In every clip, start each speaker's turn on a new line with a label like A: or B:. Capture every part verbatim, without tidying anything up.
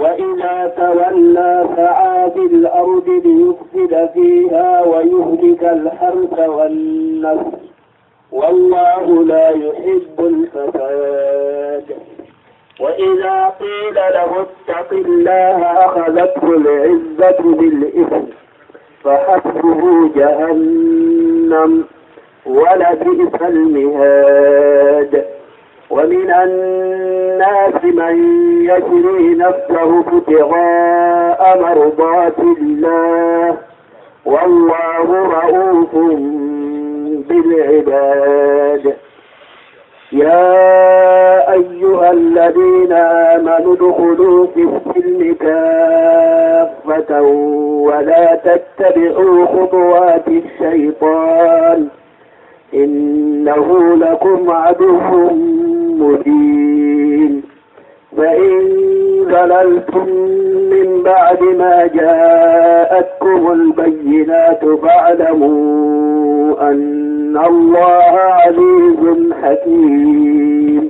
A: وإذا تولى سعى في الأرض ليفسد فيها ويهلك الحرث والنسل والله لا يحب الفساد. وإذا قيل له اتق الله أخذته العزة بالإثم فحسبه جهنم ولبئس المهاد. ومن الناس من يشري نفسه ابتغاء مرضات الله والله رؤوف بالعباد. يا أيها الذين آمنوا ادخلوا في السلم كافة ولا تتبعوا خطوات الشيطان إنه لكم عدو مبين. فإن ضللتم من بعد ما جاءتكم البينات فاعلموا أن الله عزيز حكيم.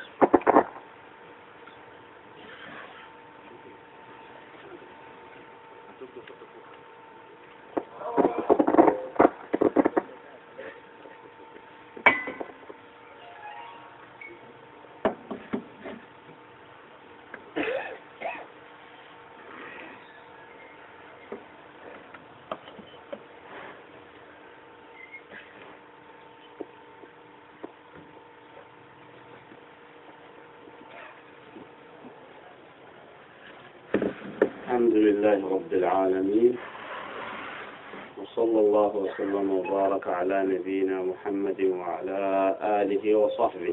B: الحمد لله رب العالمين، وصلى الله وسلم وبارك على نبينا محمد وعلى آله وصحبه.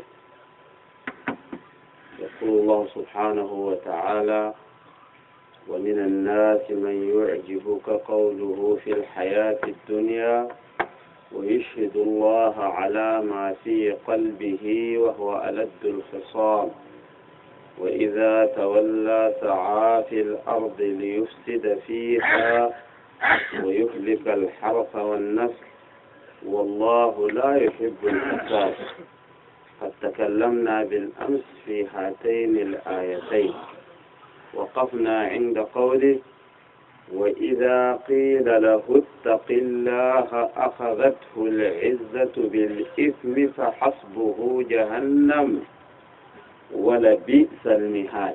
B: يقول الله سبحانه وتعالى: ومن الناس من يعجبك قوله في الحياة الدنيا ويشهد الله على ما في قلبه وهو ألد الخصام وإذا تولى سعى في الأرض ليفسد فيها ويهلك الحرث والنسل والله لا يحب الفساد. قد تكلمنا بالأمس في هاتين الآيتين، وقفنا عند قوله: وإذا قيل له اتق الله أخذته العزة بالإثم فحسبه جهنم ولبئس المهاد.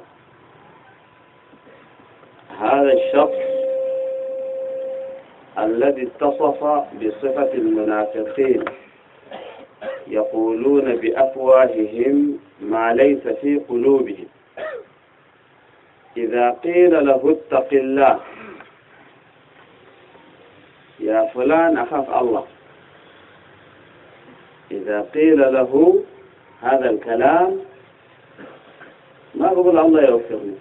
B: هذا الشخص الذي اتصف بصفة المنافقين يقولون بأفواههم ما ليس في قلوبهم. إذا قيل له اتق الله، يا فلان أخاف الله، إذا قيل له هذا الكلام ما بقول الله يوفقني.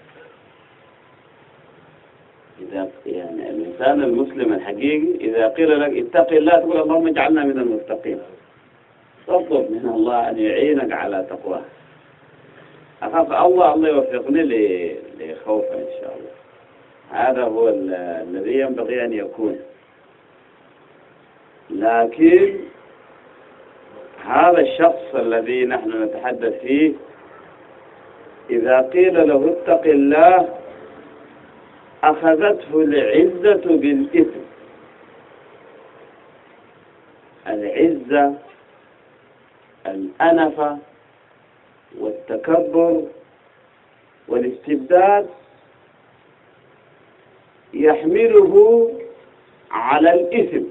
B: إذا يعني الإنسان المسلم الحقيقي إذا قيل لك اتق الله تقول اللهم اجعلنا من المتقين، تطلب من الله أن يعينك على تقواه. أخاف الله، الله يوفقني لخوفه إن شاء الله. هذا هو الذي ينبغي أن يكون. لكن هذا الشخص الذي نحن نتحدث فيه إذا قيل له اتق الله أخذته العزة بالإثم. العزة، الأنفة والتكبر والاستبداد يحمله على الإثم.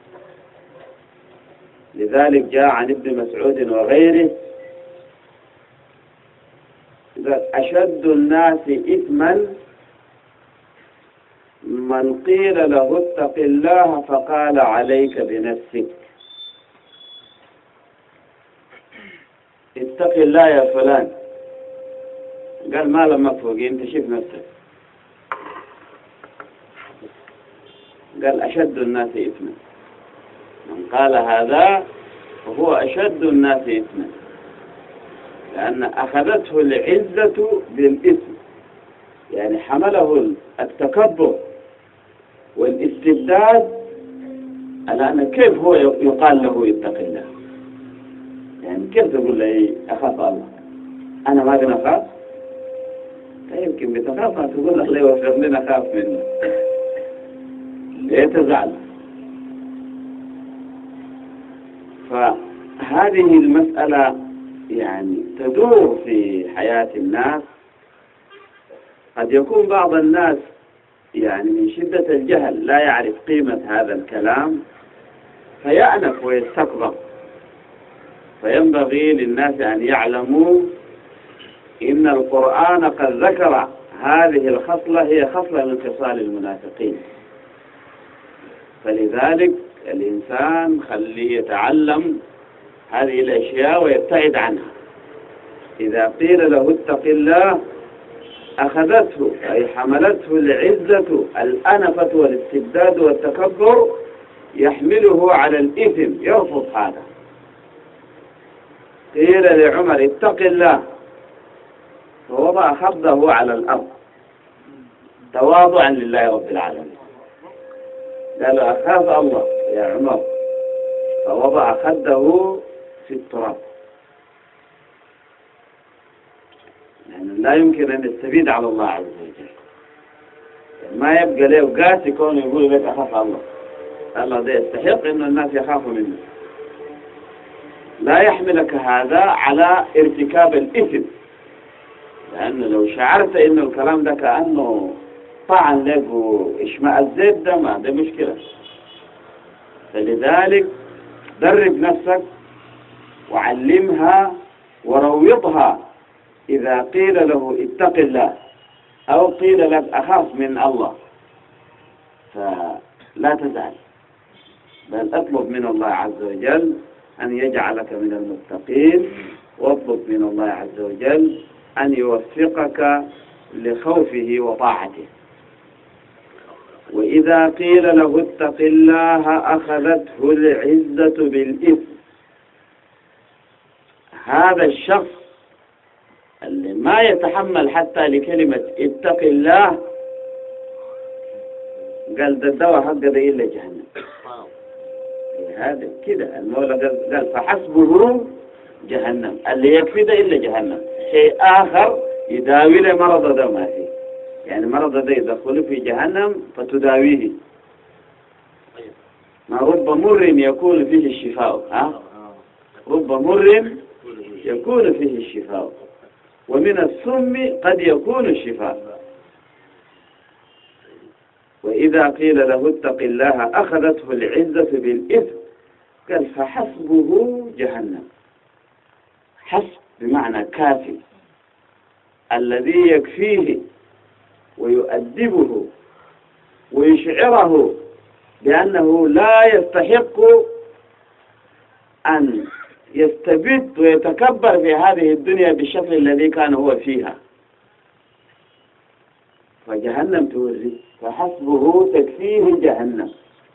B: لذلك جاء عن ابن مسعود وغيره: أشد الناس إثما من قيل له اتق الله فقال عليك بنفسك. اتق الله يا فلان، قال ما لما فوقي انت شوف نفسك. قال أشد الناس إثما، من قال هذا فهو أشد الناس إثما، لأن أخذته العزة بالإثم، يعني حمله التكبر والاستبداد على أن كيف هو يقال له اتق الله. يعني كيف تقول له أخاف الله؟ أنا ما أنا أخاف؟ طيب لكن بتخاف أن تقول الله يوفق لنا خاف منه، ليه تزعل؟ فهذه المسألة يعني تدور في حياة الناس. قد يكون بعض الناس يعني من شدة الجهل لا يعرف قيمة هذا الكلام فيأنف ويستكبر. فينبغي للناس أن يعلموا إن القرآن قد ذكر هذه الخصلة هي خصلة من خصال المنافقين. فلذلك الإنسان خليه يتعلم هذه الأشياء ويبتعد عنها. إذا قيل له اتق الله أخذته أي حملته العزة الأنفة والاستبداد والتكبر يحمله على الإثم، يرفض هذا. قيل لعمر اتق الله فوضع خده على الأرض تواضعا لله رب العالمين. قال أخاف الله يا عمر، فوضع خده في التراب. يعني لا يمكن أن يستفيد على الله عز وجل، ما يبقى له قاس يكون يقول لك أخاف الله. الله ده يستحق أن الناس يخافوا منه. لا يحملك هذا على ارتكاب الإثم، لأنه لو شعرت أن الكلام ده كأنه طعن لك وإشمأزيت ده ما ده مشكلة. فلذلك درب نفسك وعلمها وروضها. إذا قيل له اتق الله أو قيل لك أخاف من الله فلا تزعل، بل اطلب من الله عز وجل أن يجعلك من المتقين، واطلب من الله عز وجل أن يوفقك لخوفه وطاعته. وإذا قيل له اتق الله أخذته العزة بالإثم. هذا الشخص اللي ما يتحمل حتى لكلمة اتق الله قال ده الدواء حق ده إلا جهنم. هذا كده المولى قال, قال فحسبه جهنم، اللي يكفي ده إلا جهنم. شيء آخر يداوي له مرض ده ما فيه، يعني مرض ده يدخل في جهنم فتداويه. ما رب مر يكون فيه الشفاء، ها؟ رب مر يكون فيه الشفاء، ومن السم قد يكون الشفاء. وإذا قيل له اتق الله أخذته العزة بالإثم قال فحسبه جهنم. حسب بمعنى كافي، الذي يكفيه ويؤدبه ويشعره بأنه لا يستحق أن يستبد ويتكبر في هذه الدنيا بالشكل الذي كان هو فيها. فجهنم توري، فحسبه تكفيه جهنم.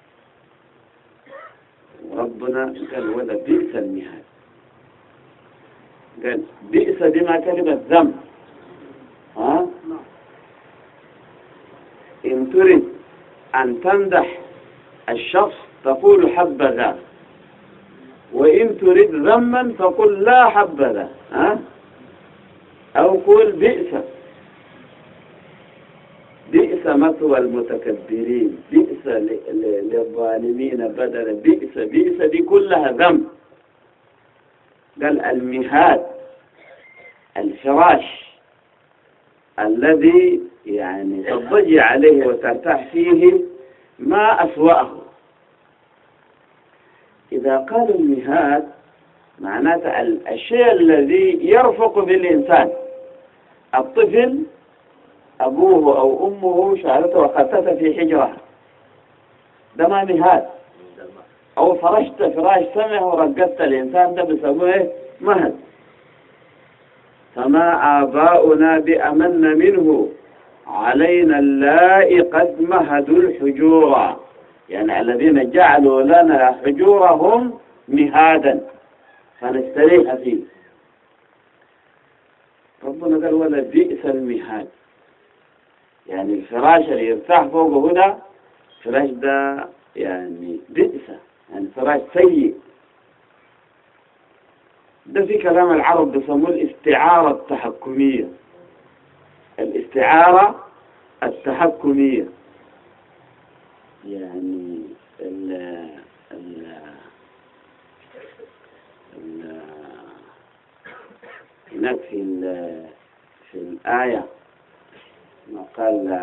B: ربنا قال ولا بئس المهاد. قال بئس بما كلمة ذنب. ها؟ إن تريد أن تمدح الشخص تقول حبذا، وإن تريد ذما فقل لا حبذا، ها؟ أو قل بئس. بئس مثوى المتكبرين، بئس للظالمين بدلا، بئس بئس دي كلها ذنب. قال المهاد الفراش الذي يعني تضجع عليه وترتاح فيه ما أسوأه. إذا قالوا المهاد معناته الشيء الذي يرفق بالإنسان. الطفل أبوه أو أمه شالته وخلته في حجرها، ده ما مهاد. أو فرشت فراش سمع ورقدت الإنسان، ده بيسموه مهد. فما آباؤنا بأمن منه علينا اللائي قد مهدوا الحجورا، يعني الذين جعلوا لنا حجورهم مهادا فنستريح فيه. ربنا قال ولا بئس المهاد، يعني الفراش اللي يرتاح فوقه هنا فراش ده يعني بئس، يعني فراش سيء. ده في كلام العرب بيسموه الاستعارة التحكمية. الاستعارة التحكمية، يعني ال ال ال هناك في في الآية ما قال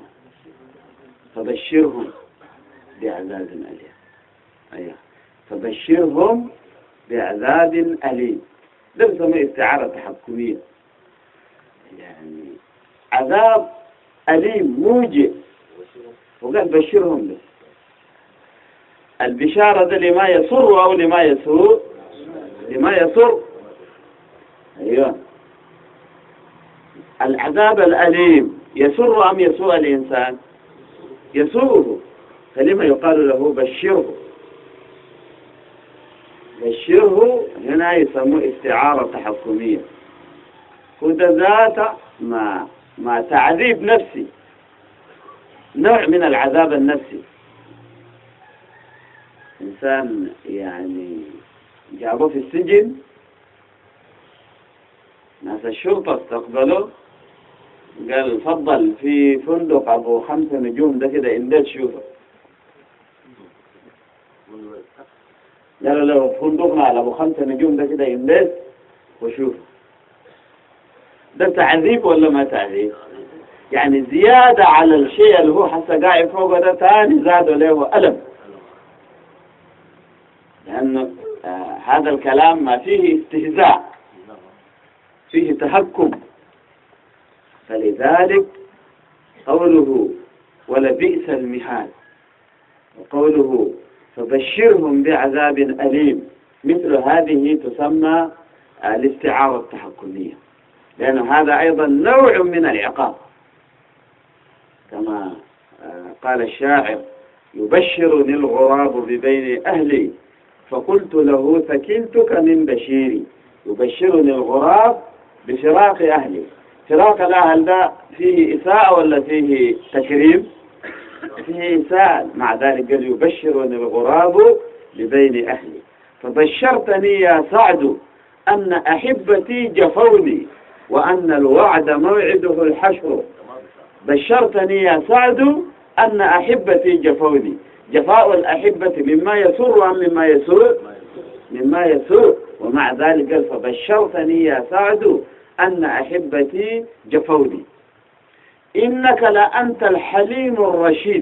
B: فبشرهم بعذاب أليم. أيوة، فبشرهم بعذاب أليم، ده بيسمى استعارة تحكمية، يعني عذاب أليم موجع، وقال بشرهم به. البشارة ده لما يسر أو لما يسوء؟ لما يسر. أيوة، العذاب الأليم يسر أم يسوء الإنسان؟ يسوءه، فلما يقال له بشره؟ بشره هنا يسموه استعارة تحكمية، وده ذات ما ما تعذيب نفسي، نوع من العذاب النفسي. إنسان يعني جابوه في السجن، ناس الشرطة استقبلوه، قال فضل في فندق أبو خمسة نجوم ده كده إمداد شوفه. قالوا له فندقنا على أبو خمسة نجوم ده كده إمداد وشوفه. ده تعذيب ولا ما تعذيب؟ يعني زيادة على الشيء اللي هو حتى قاعد فوق ده ثاني زادوا له ألم، لأنه آه هذا الكلام ما فيه استهزاء، فيه تهكم. فلذلك قوله ولبئس المهاد، وقوله فبشرهم بعذاب أليم، مثل هذه تسمى الاستعارة التحكمية، لأن هذا أيضا نوع من العقاب، كما قال الشاعر يبشرني الغراب ببين أهلي فقلت له ثكلتك من بشيري. يبشرني الغراب بفراق أهلي. فراق الأهل ده فيه إساءة ولا فيه تكريم؟ فيه إساءة. مع ذلك قال يبشرني الغراب ببين أهلي. فبشرتني يا سعد أن أحبتي جفوني وأن الوعد موعده الحشر. بشرتني يا سعد أن أحبتي جفوني. جفاء الأحبة مما يسر أم مما يسوء؟ مما يسوء. ومع ذلك قال فبشرتني يا سعد أن أحبتي جفوني. إنك لأنت الحليم الرشيد.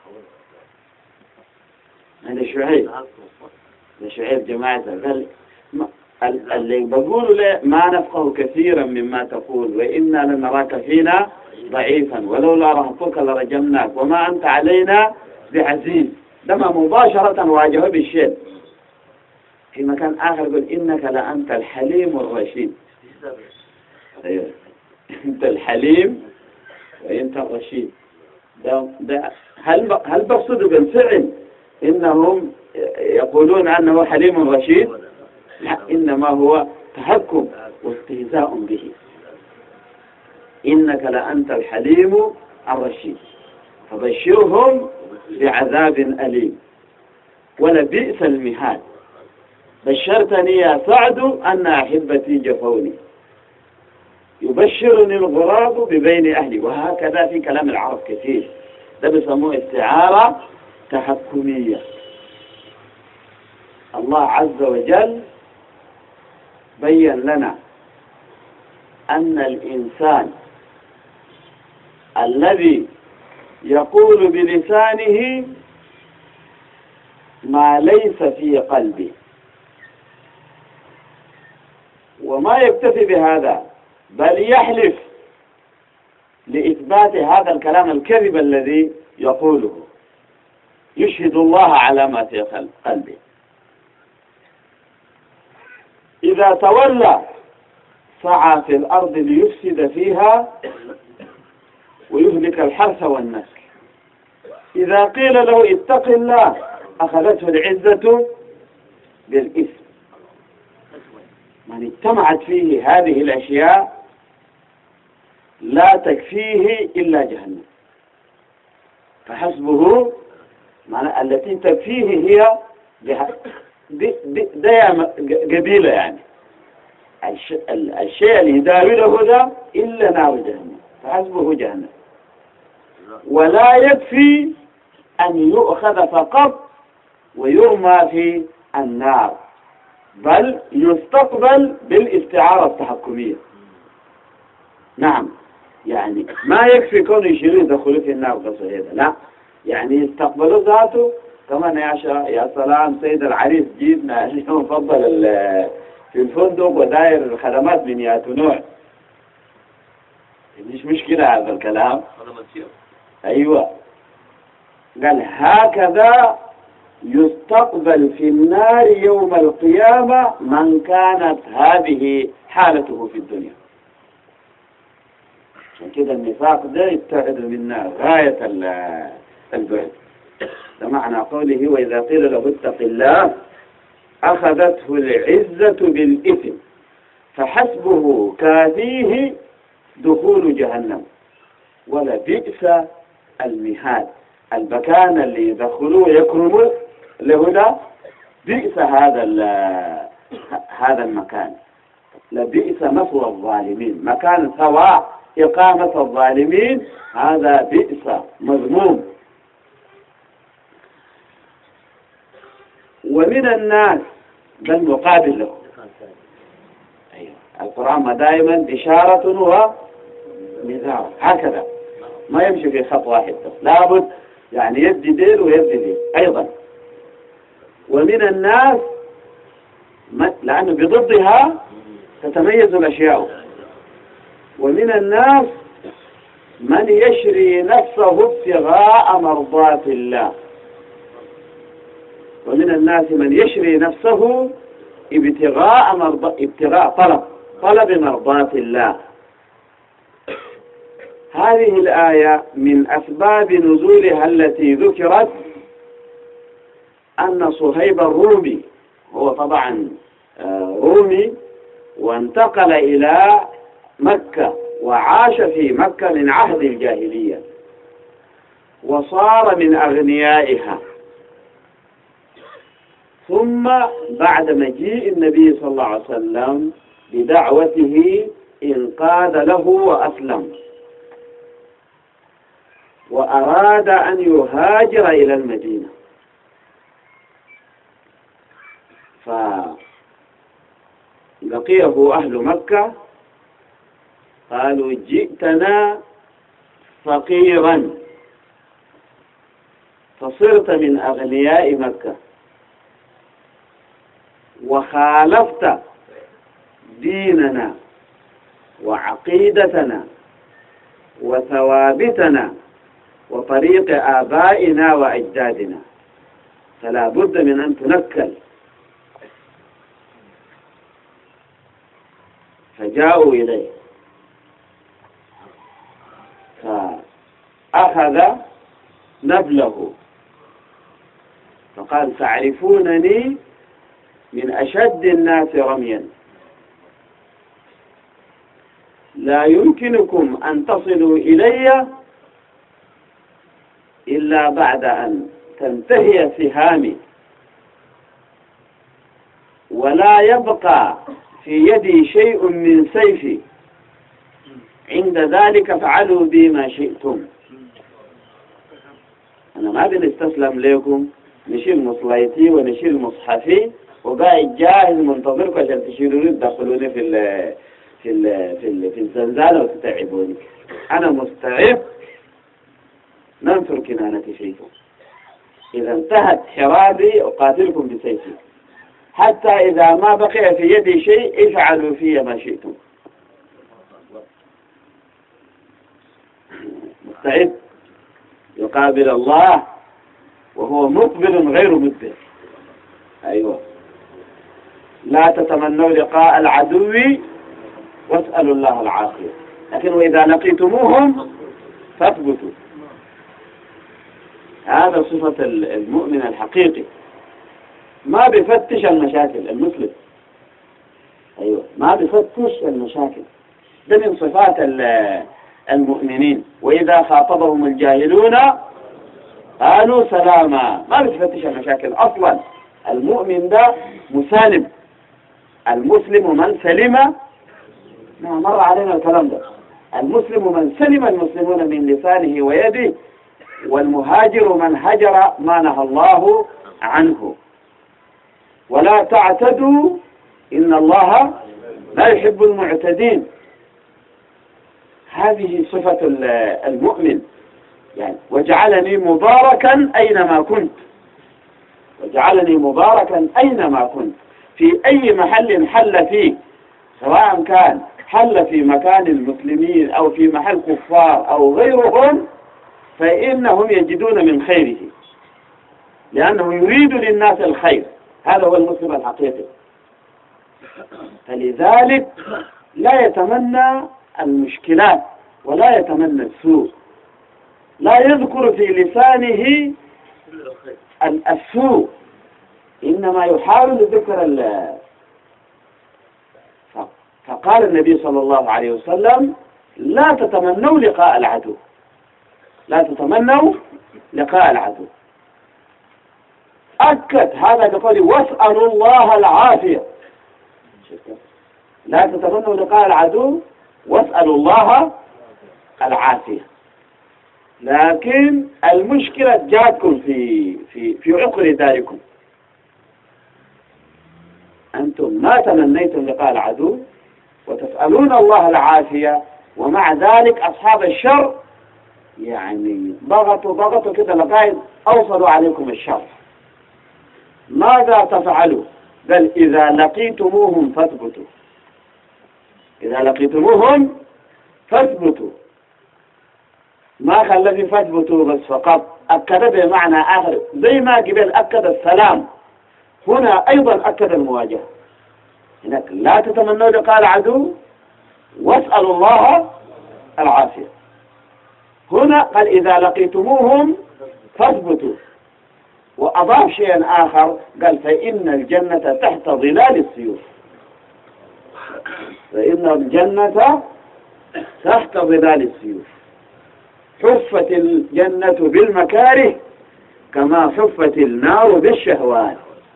B: هذا شعيب، هذا شعيب جماعة. قال اللي بقولوا له ما نفقه كثيرا مما تقول وإنا لنراك فينا ضعيفا ولولا رهطك لرجمناك وما أنت علينا بعزيز. لما مباشرة واجهه بالشيء. في مكان آخر يقول إنك لأنت الحليم الرشيد. أيوه. أنت الحليم وأنت الرشيد. ده ده هل هل بقصدوا بالفعل إنهم يقولون أنه حليم رشيد؟ لا، إنما هو تهكم واستهزاء به. إنك لأنت الحليم الرشيد فبشرهم بعذاب أليم ولبئس المهاد. بشرتني يا سعد أن أحبتي جفوني. يبشرني الغراب ببين أهلي. وهكذا في كلام العرب كثير، ده بيسموه استعارة تحكمية. الله عز وجل بين لنا أن الإنسان الذي يقول بلسانه ما ليس في قلبه، وما يكتفي بهذا بل يحلف لإثبات هذا الكلام الكذب الذي يقوله، يشهد الله على ما في قلبه. إذا تولى سعى في الأرض ليفسد فيها ويهلك الحرث والنسل. إذا قيل له اتق الله أخذته العزة بالإثم. من اجتمعت فيه هذه الأشياء لا تكفيه إلا جهنم، فحسبه معنى التي تكفيه هي دي دي دي قبيلة، يعني الشيء اللي يداوله ده إلا نار جهنم. فحسبه جهنم. ولا يكفي أن يؤخذ فقط ويرمى في النار، بل يستقبل بالاستعارة التحكمية. نعم، يعني ما يكفي كون يشيلوا يدخلوا في النار بس هذا، لا، يعني يستقبلوا ذاته كمان. يا شا يا سلام سيد العريس جيبنا اليوم فضل في الفندق وداير الخدمات من ياتو نوع، مش مشكلة هذا الكلام. أيوة، قال هكذا يستقبل في النار يوم القيامة من كانت هذه حالته في الدنيا. عشان كده النفاق ده يبتعد منا غاية البعد. ده معنى قوله وإذا قيل له اتق الله أخذته العزة بالإثم فحسبه كافيه دخول جهنم ولبئس المهاد. المكان اللي يدخلوه يكرموا له ده بئس هذا هذا المكان، لبئس مثوى الظالمين، مكان سواء إقامة الظالمين، هذا بئس مذموم. ومن الناس ده المقابل له. أيوة. القرآن دائما إشارة ونذار هكذا، ما يمشي في خط واحد بس، لابد يعني يبدي ديل ويبدي ديل أيضا. ومن الناس لأنه بضدها تتميز الأشياء. ومن الناس من يشري نفسه ابتغاء مرضات الله. ومن الناس من يشري نفسه ابتغاء مرضات، ابتغاء طلب طلب مرضات الله. هذه الآية من أسباب نزولها التي ذكرت أن صهيب الرومي، هو طبعا رومي وانتقل إلى مكة وعاش في مكة من عهد الجاهلية وصار من أغنيائها، ثم بعد مجيء النبي صلى الله عليه وسلم بدعوته انقاد له وأسلم وأراد أن يهاجر إلى المدينة، فلقيه أهل مكة قالوا جئتنا فقيرا فصرت من أغنياء مكة وخالفت ديننا وعقيدتنا وثوابتنا وطريق آبائنا وأجدادنا، فلا بد من أن تنكل. فجاءوا إليه فأخذ نبله فقال تعرفونني من أشد الناس رميا، لا يمكنكم أن تصلوا إلي إلا بعد أن تنتهي سهامي ولا يبقى في يدي شيء من سيفي، عند ذلك فعلوا بي ما شئتم. أنا ما بنستسلم لكم، نشيل مصليتي ونشيل مصحفي وقاعد جاهز منتظركم عشان تشيلوني تدخلوني في ال في ال في ال في الزنزانة وتتعبوني. أنا مستعد ننثر كنانتي فيكم، إذا انتهت حرابي أقاتلكم بسيفي، حتى إذا ما بقي في يدي شيء افعلوا في ما شئتم. مستعد يقابل الله وهو مقبل غير مدبر. أيوة، لا تتمنوا لقاء العدو واسألوا الله العافية، لكن وإذا لقيتموهم فاثبتوا. هذا صفة المؤمن الحقيقي، ما بيفتش المشاكل المسلم. أيوة، ما بيفتش المشاكل، ده من صفات المؤمنين. وإذا خاطبهم الجاهلون قالوا سلاما، ما بيفتش المشاكل أصلا. المؤمن ده مسالم، المسلم من سلم. ما مر علينا الكلام ده. المسلم من سلم المسلمون من لسانه ويده، والمهاجر من هجر ما نهى الله عنه. ولا تعتدوا إن الله لا يحب المعتدين. هذه صفة المؤمن، يعني وجعلني مباركا أينما كنت، وجعلني مباركا أينما كنت، في أي محل حل فيه، سواء كان حل في مكان المسلمين أو في محل كفار أو غيرهم، فإنهم يجدون من خيره، لأنه يريد للناس الخير. هذا هو المسلم الحقيقي. فلذلك لا يتمنى المشكلات ولا يتمنى السوء، لا يذكر في لسانه السوء، إنما يحاول ذكر ال فقال النبي صلى الله عليه وسلم: لا تتمنوا لقاء العدو، لا تتمنوا لقاء العدو. أكد هذا بقوله: واسألوا الله العافية. لا تتمنوا لقاء العدو واسألوا الله العافية. لكن المشكلة جاتكم في في في عقر داركم. أنتم ما تمنيتم لقاء العدو وتسألون الله العافية، ومع ذلك أصحاب الشر يعني ضغطوا ضغطوا كده لغاية أوصلوا عليكم الشر. ماذا تفعلوا؟ بل إذا لقيتموهم فاثبتوا، إذا لقيتموهم فاثبتوا. ما خلى في فاثبتوا بس فقط، أكد بمعنى آخر، زي ما قبل أكد السلام، هنا أيضا أكد المواجهة. هناك لا تتمنوا لقاء العدو واسألوا الله العافية. هنا قال: إذا لقيتموهم فاثبتوا. وأضاف شيئا آخر، قال: فإن الجنة تحت ظلال السيوف. فإن الجنة تحت ظلال السيوف. حفت الجنة بالمكاره كما حفت النار بالشهوات.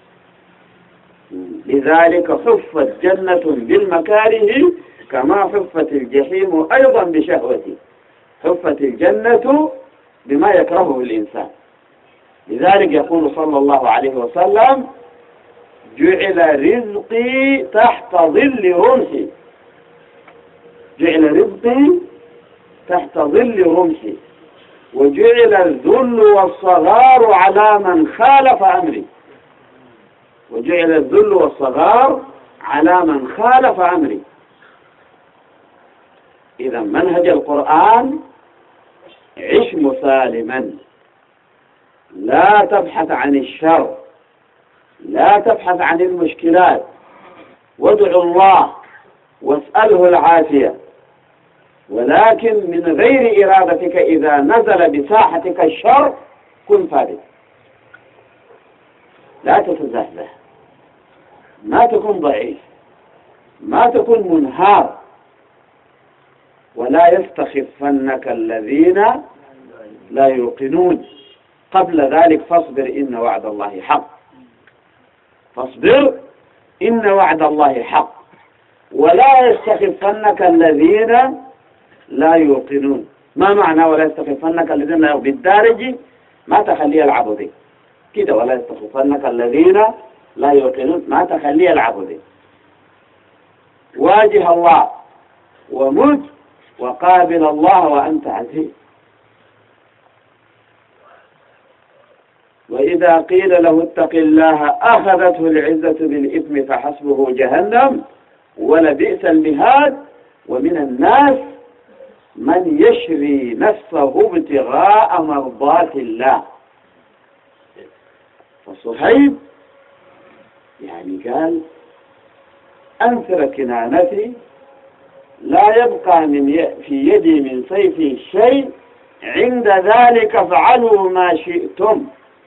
B: لذلك حفت جنة بالمكاره كما حفت الجحيم أيضا بشهوته. حفت الجنة بما يكرهه الإنسان. لذلك يقول صلى الله عليه وسلم: جعل رزقي تحت ظل رمحي. جعل رزقي تحت ظل رمحي، وجعل الذل والصغار على من خالف أمري. وجعل الذل والصغار على من خالف أمري. إذا منهج القرآن: عش مسالما، لا تبحث عن الشر، لا تبحث عن المشكلات، وادع الله واسأله العافية، ولكن من غير إرادتك إذا نزل بساحتك الشر كن ثابت، لا تتزهزه، ما تكون ضعيف، ما تكون منهار. ولا يستخفنك الذين لا يوقنون. قبل ذلك فاصبر إن وعد الله حق. فاصبر إن وعد الله حق. ولا يستخفنك الذين لا يوقنون. ما معنى ولا يستخفنك الذين لا يوقنون؟ بالدارج ما تخلي العبد كده. ولا يستخفنك الذين لا يوقنون ما تخلي العبد. واجه الله ومت وقابل الله وأنت عزيز. وإذا قيل له اتق الله أخذته العزة بالإثم فحسبه جهنم ولبئس المهاد. ومن الناس من يشري نفسه ابتغاء مرضات الله. فصهيب يعني قال: أنثر كنانتي لا يبقى من ي... في يدي من سيفي شيء، عند ذلك فعلوا ما شئتم.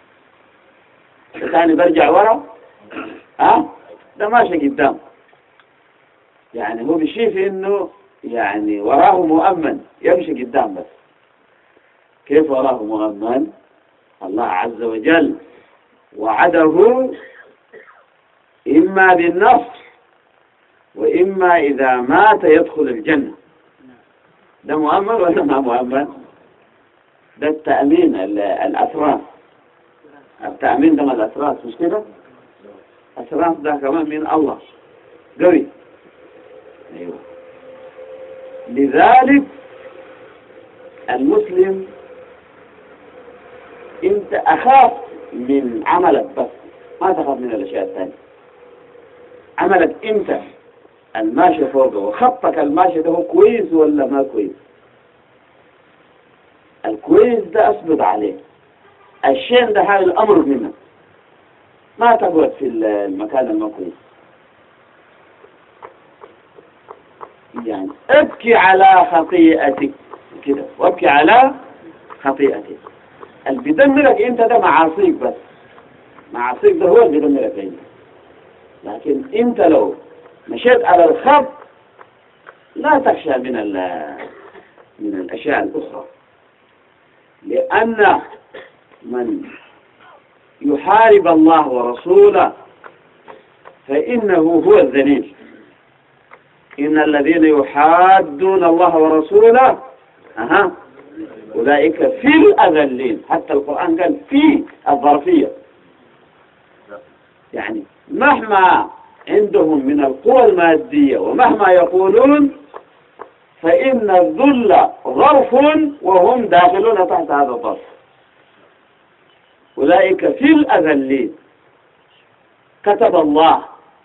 B: ثاني برجع ورا، ها ده ماشي قدام. يعني هو بيشوف انه يعني وراه مؤمن، يمشي قدام بس. كيف وراه مؤمن؟ الله عز وجل وعده إما بالنصر وإما إذا مات يدخل الجنة. ده مؤمن ولا ما مؤمن؟ ده التأمين الأسراف. التأمين ده من الأسراف مش كده؟ أسراف ده كمان من الله قوي. أيوه. لذلك المسلم انت أخاف من عملك بس، ما تخاف من الأشياء الثانية. عملك انت الماشي فوقه وخطك الماشي ده هو كويس ولا ما كويس؟ الكويس ده أثبت عليه، الشيء ده هذا الأمر منك، ما تقعد في المكان الما كويس. يعني ابكي على خطيئتك كده، وابكي على خطيئتك. اللي بيدمرك انت ده معاصيك بس، معاصيك ده هو اللي بيدمرك انت. لكن انت لو مشيت على الخط لا تخشى من من الاشياء الاخرى، لان من يحارب الله ورسوله فانه هو الذليل. إن الذين يحادون الله ورسوله أها أولئك في الأذلين. حتى القرآن قال في الظرفية، يعني مهما عندهم من القوى المادية ومهما يقولون فإن الذل ظرف وهم داخلون تحت هذا الظرف. أولئك في الأذلين. كتب الله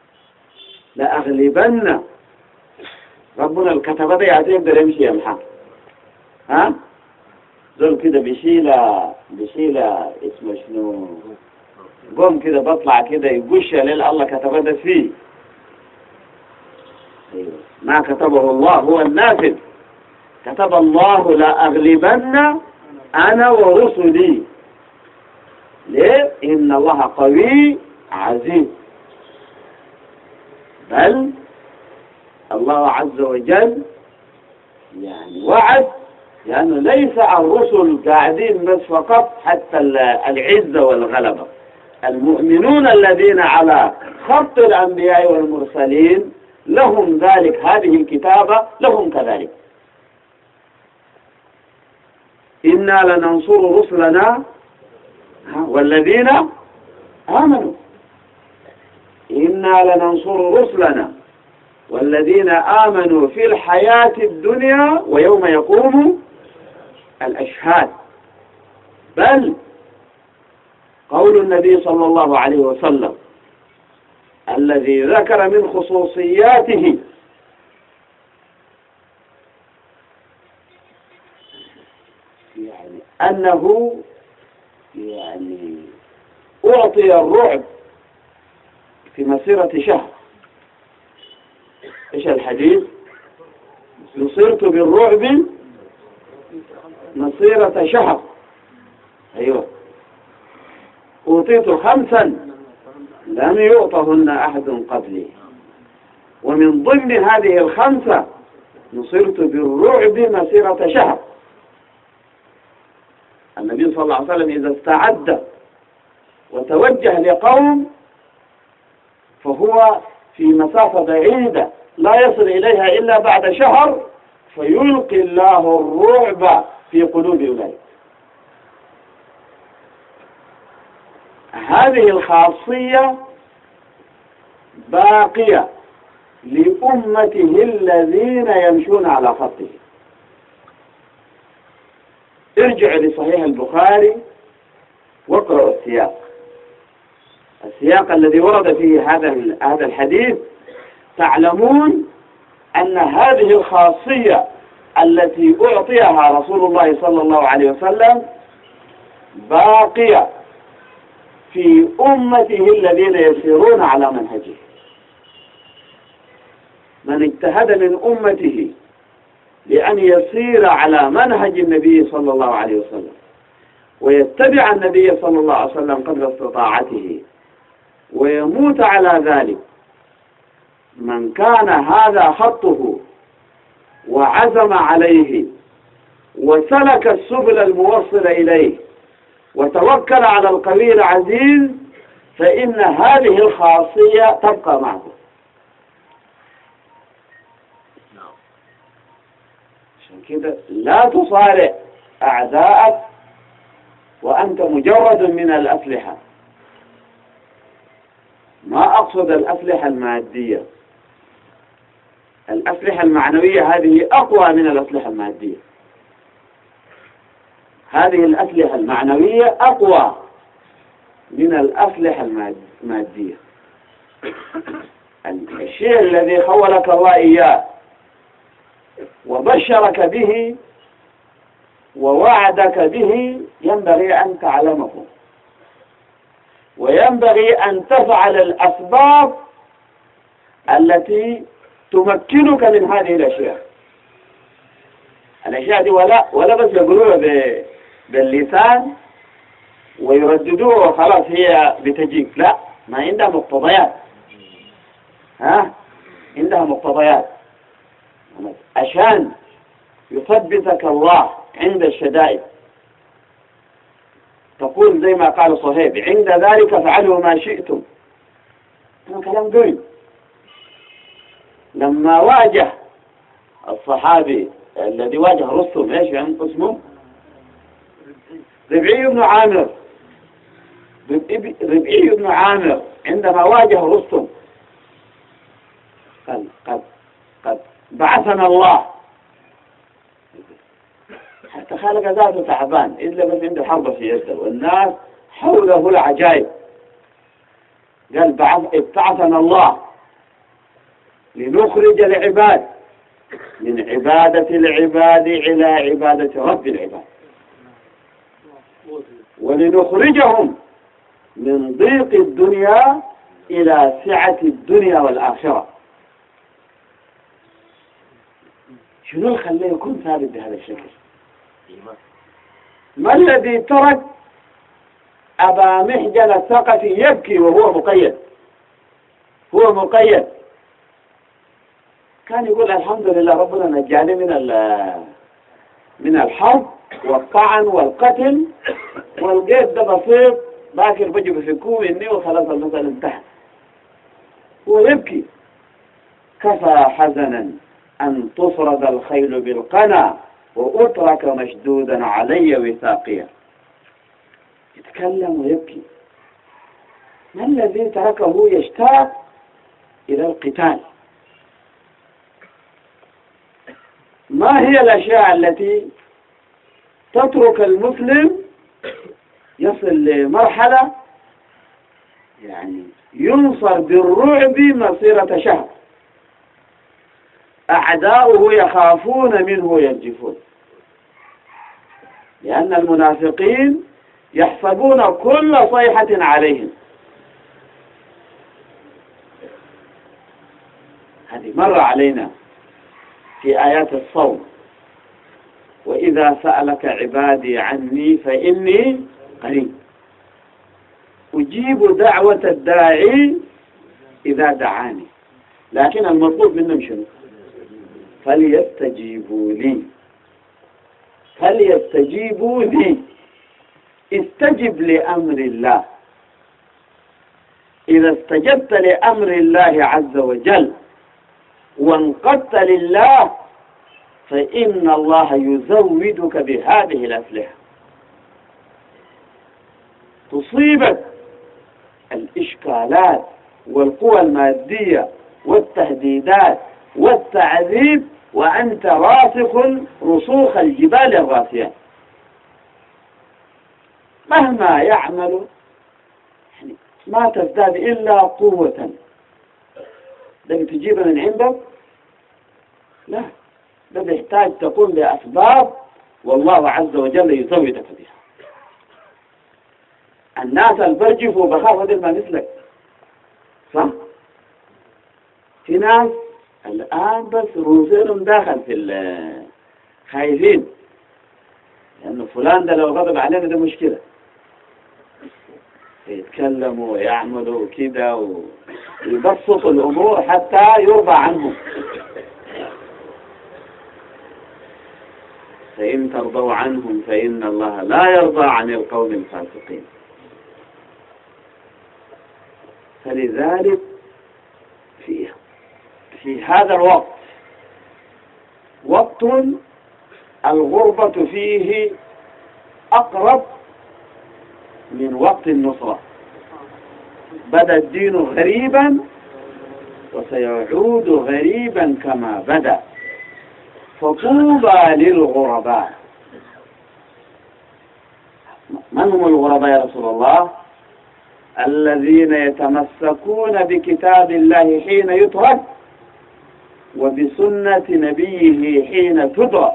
B: لأغلبن. ربنا الكتبة ده يقدر يمشي يمحى، ها دول كده بيشيلها بيشيلها اسمه شنو، قوم كده بطلع كده يقش ليل الله كتبه ده فيه. ما كتبه الله هو النافذ. كتب الله لأغلبن أنا ورسلي. ليه؟ إن الله قوي عزيز. بل الله عز وجل يعني وعد، لأنه ليس الرسل قاعدين بس فقط حتى العزة والغلبة. المؤمنون الذين على خط الأنبياء والمرسلين لهم ذلك، هذه الكتابة لهم كذلك. إنا لننصر رسلنا والذين آمنوا. إنا لننصر رسلنا والذين آمنوا في الحياة الدنيا ويوم يقوم الأشهاد. بل قول النبي صلى الله عليه وسلم الذي ذكر من خصوصياته يعني أنه يعني أعطي الرعب في مسيرة شهر. إيش الحديث؟ نصرت بالرعب مسيرة شهر. أيوة. أوتيت خمسا لم يعطهن أحد قبلي، ومن ضمن هذه الخمسة نصرت بالرعب مسيرة شهر. النبي صلى الله عليه وسلم إذا استعد وتوجه لقوم فهو في مسافة بعيدة لا يصل إليها إلا بعد شهر، فيلقي الله الرعب في قلوب أولئك. هذه الخاصية باقية لأمته الذين يمشون على خطه. ارجع لصحيح البخاري واقرأ السياق، السياق الذي ورد فيه هذا هذا الحديث، تعلمون أن هذه الخاصية التي أعطيها رسول الله صلى الله عليه وسلم باقية في أمته الذين يسيرون على منهجه. من اجتهد من أمته لأن يسير على منهج النبي صلى الله عليه وسلم ويتبع النبي صلى الله عليه وسلم قدر استطاعته ويموت على ذلك، من كان هذا خطه وعزم عليه وسلك السبل الموصل إليه وتوكل على القوي العزيز فإن هذه الخاصية تبقى معه. عشان كده لا تصارع أعداءك وأنت مجرد من الأسلحة. ما أقصد الأسلحة المادية، الأسلحة المعنوية هذه أقوى من الأسلحة المادية. هذه الأسلحة المعنوية أقوى من الأسلحة المادية. الشيء الذي خولك الله إياه وبشرك به ووعدك به ينبغي أن تعلمه، وينبغي أن تفعل الأسباب التي تمكنك من هذه الأشياء. الأشياء دي ولا ولا بس يقولوها باللسان ويرددوها وخلاص هي بتجيك، لا، ما عندها مقتضيات. ها عندها مقتضيات عشان يثبتك الله عند الشدائد. تقول زي ما قال صهيب: عند ذلك فعلوا ما شئتم. هذا كلام قوي. لما واجه الصحابي الذي واجه رستم، ايش يعني اسمه؟ ربعي بن عامر. ربعي بن عامر عندما واجه رستم قال: قد قد بعثنا الله. حتى خالق ذاته تعبان إلا بس عنده حرب في يده والناس حوله العجائب. قال: ابتعثنا الله لنخرج العباد من عبادة العباد إلى عبادة رب العباد، ولنخرجهم من ضيق الدنيا إلى سعة الدنيا والآخرة. شنو اللي خليه يكون ثابت بهذا الشكل؟ ما الذي ترك أبا محجن الثقفي يبكي وهو مقيد؟ هو مقيد كان يقول: الحمد لله ربنا نجاني من من الحرب والطعن والقتل، والقيد ده بسيط، باكر بجي بفكوه إني وخلاص المسألة انتهت. هو يبكي: كفى حزنا أن تصرد الخيل بالقنا وأترك مشدودا علي وثاقيا. يتكلم ويبكي. ما الذي تركه يشتاق إلى القتال؟ ما هي الأشياء التي تترك المسلم يصل لمرحلة يعني ينصر بالرعب مسيرة شهر، أعداؤه يخافون منه ويرجفون، لأن المنافقين يحسبون كل صيحة عليهم. هذه مر علينا في آيات الصوم: وإذا سألك عبادي عني فإني قريب أجيب دعوة الداعي إذا دعاني. لكن المطلوب منهم شنو؟ فليستجيبوا لي فليستجيبوا لي استجب لأمر الله. إذا استجبت لأمر الله عز وجل وانقدت لله فإن الله يزودك بهذه الأسلحة تصيبك الإشكالات والقوى المادية والتهديدات والتعذيب وأنت راسخ رسوخ الجبال الراسيات. مهما يعمل ما تزداد إلا قوة. ده تجيب من عندك؟ لا، ده بيحتاج تقوم بأسباب والله عز وجل يزودك بها. الناس البرجفوا بخاف هذا ما مثلك، صح؟ في ناس الآن بس روسينهم داخل في الخايفين، لأنه فلان ده لو غضب علينا ده مشكلة. يتكلموا ويعملوا كده ويبسطوا الأمور حتى يرضى عنهم. فإن ترضوا عنهم فإن الله لا يرضى عن القوم الفاسقين. فلذلك في في هذا الوقت وقت الغربة فيه أقرب من وقت النصرة. بدأ الدين غريبا وسيعود غريبا كما بدأ، فطوبى للغرباء. من هم الغرباء يا رسول الله؟ الذين يتمسكون بكتاب الله حين يترك وبسنة نبيه حين تدرك.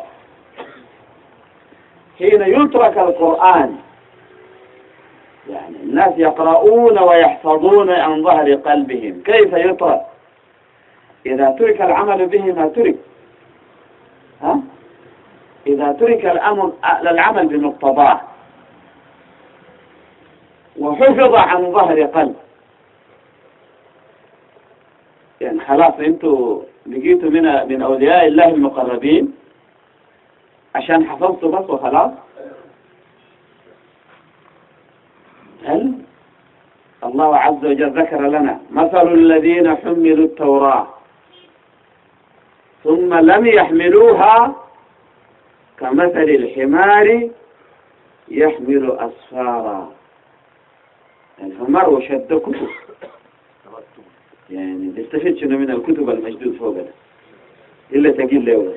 B: حين يترك القرآن يعني الناس يقرؤون ويحفظون عن ظهر قلبهم، كيف يترك؟ إذا ترك العمل به ما ترك. ها؟ إذا ترك الأمر العمل بمقتضاه وحفظ عن ظهر قلب، يعني خلاص انتوا لقيتوا من من أولياء الله المقربين عشان حفظتوا بس وخلاص. هل الله عز وجل ذكر لنا مثل الذين حملوا التوراة ثم لم يحملوها كمثل الحمار يحمل أسفارا. الحمار وشد كتب، يعني تستفيد شنو من الكتب المشدود فوق ده إلا تقيل له.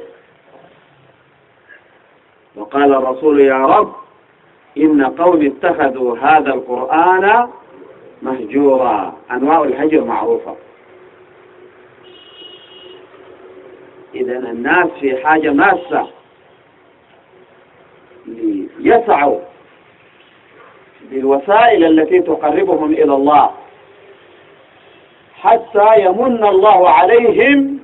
B: وقال الرسول يا رب إن قوم اتخذوا هذا القرآن مهجورا. أنواع الهجر معروفة. إذا الناس في حاجة ماسة ليسعوا بالوسائل التي تقربهم إلى الله حتى يمن الله عليهم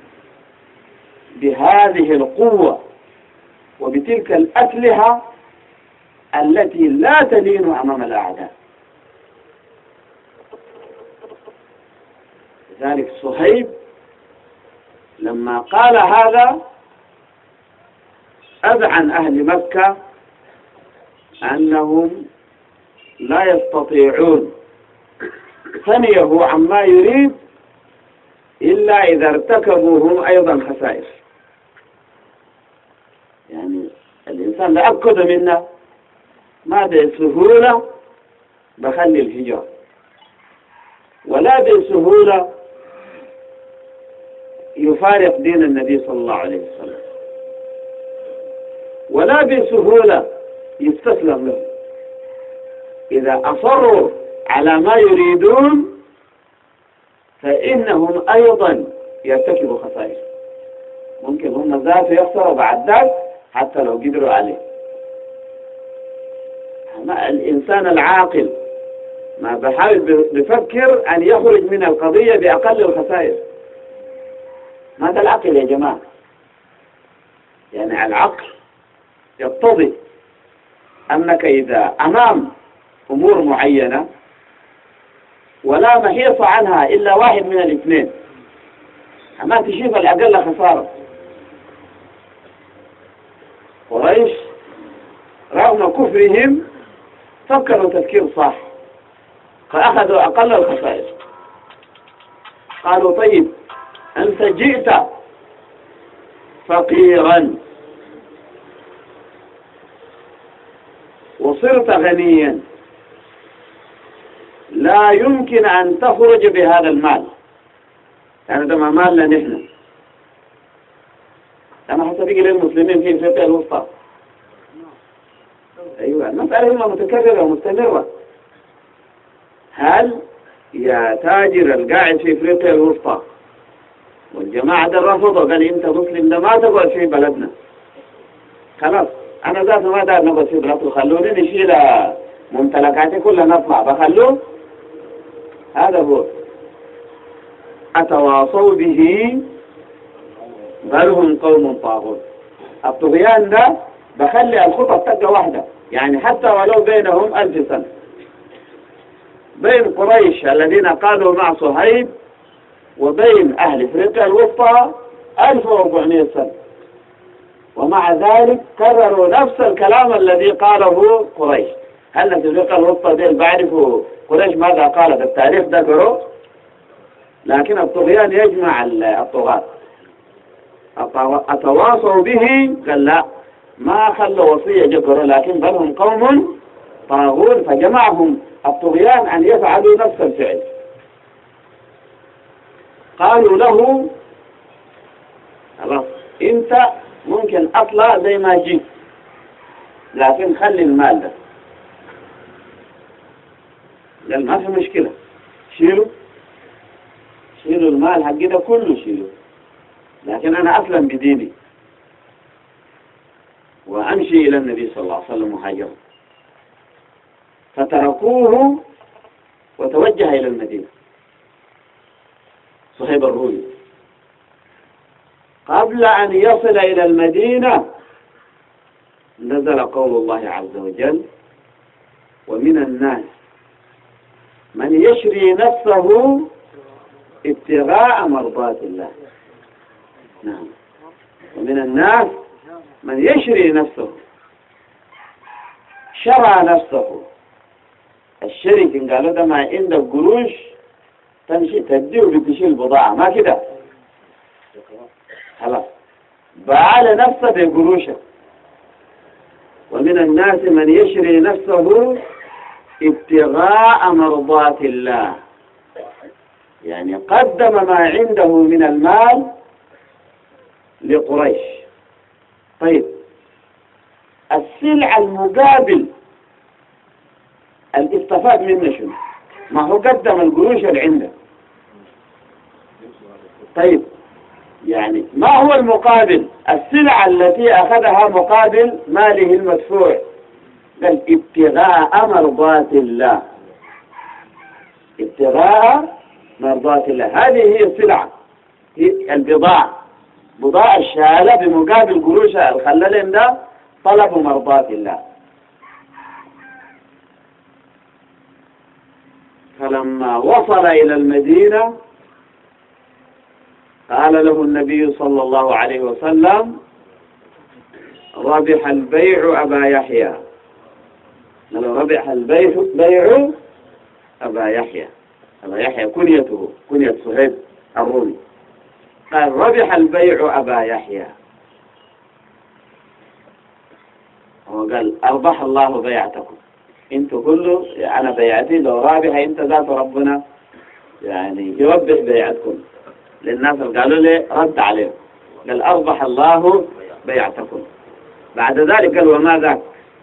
B: بهذه القوة وبتلك الأسلحة التي لا تلين أمام الأعداء. لذلك صهيب لما قال هذا أذعن أهل مكة أنهم لا يستطيعون ثنيه عما يريد إلا إذا ارتكبوا هم أيضا خسائر. يعني الإنسان لا أكد منا ما بسهولة بخلي الهجرة، ولا بسهولة يفارق دين النبي صلى الله عليه وسلم، ولا بسهولة يستسلم له. إذا أصروا على ما يريدون فإنهم أيضا يرتكبوا خسائر. ممكن هم ذات يخسروا بعد ذلك حتى لو قدروا عليه. الإنسان العاقل ما بحاول بفكر أن يخرج من القضية بأقل الخسائر. ماذا العقل يا جماعة؟ يعني العقل يقتضي أنك إذا أمام أمور معينة ولا محيص عنها إلا واحد من الاثنين، أما تشوف الأقل خسارة. قريش رغم كفرهم فكروا تفكير صح فأخذوا أقل الخسائر. قالوا طيب أنت جئت فقيرا وصرت غنيا، لا يمكن أن تخرج بهذا المال، يعني ده ما مالنا نحن. أنا حسب يجي للمسلمين في أفريقيا الوسطى. أيوة المسألة هنا متكررة ومستمرة. هل يا تاجر القاعد في أفريقيا الوسطى والجماعة ده رفضوا قال أنت مسلم ده ما تقعد في بلدنا، خلاص أنا ذات ما دار نقعد في بلدنا، خلوني نشيل ممتلكاتي كلها نطلع بخلوه. هذا هو أتواصوا به بل هم قوم طاغون. الطغيان ده بخلي الخطط تبقى واحدة، يعني حتى ولو بينهم ألف سنة. بين قريش الذين قالوا مع صهيب وبين أهل أفريقيا الوسطى ألف وأربعمائة سنة، ومع ذلك كرروا نفس الكلام الذي قاله قريش. هل أفريقيا الوسطى دي بعرفوا قريش ماذا قالت؟ التاريخ ذكره، لكن الطغيان يجمع الطغاة. أتواصوا به قال لا، ما خلوا وصية جبروا، لكن بل هم قوم طاغون، فجمعهم الطغيان أن يفعلوا نفس الفعل. قالوا له خلاص انت ممكن اطلع زي ما جيت، لكن خلي المال ده. قال ما في مشكلة، شيلوا شيلوا المال حقي ده كله شيلوا، لكن انا اسلم بديني وامشي الى النبي صلى الله عليه وسلم مهاجرا. فتركوه وتوجه الى المدينة صهيب الرومي. قبل أن يصل إلى المدينة نزل قول الله عز وجل: ومن الناس من يشري نفسه ابتغاء مرضات الله. نعم، ومن الناس من يشري نفسه، شرى نفسه. الشرك قالوا ده ما عندك قروش تمشي تديه وبتشيل البضاعة، ما كده خلاص، باع نفسه بقروشه. ومن الناس من يشري نفسه ابتغاء مرضات الله، يعني قدم ما عنده من المال لقريش. طيب السلع المقابل الاستفاد منه شنو؟ ما هو قدم القروش اللي عنده. طيب يعني ما هو المقابل؟ السلعة التي أخذها مقابل ماله المدفوع. قال ابتغاء مرضات الله، ابتغاء مرضات الله، هذه هي السلعة، هي البضاعة، بضاعة الشالة بمقابل قروش الخلالين ده طلب مرضات الله. فلما وصل إلى المدينة قال له النبي صلى الله عليه وسلم: ربح البيع أبا يحيى. قال ربح البيع بيع أبا يحيى. أبا يحيى كنيته كنية صهيب الرومي. قال ربح البيع أبا يحيى. وقال أربح الله بيعتكم، انتوا كله أنا بيعتي لو رابحة انت ذات ربنا يعني يربح بيعتكم. للناس اللي قالوا لي رد عليهم، قال أربح الله بيعتكم. بعد ذلك قال وما ذاك،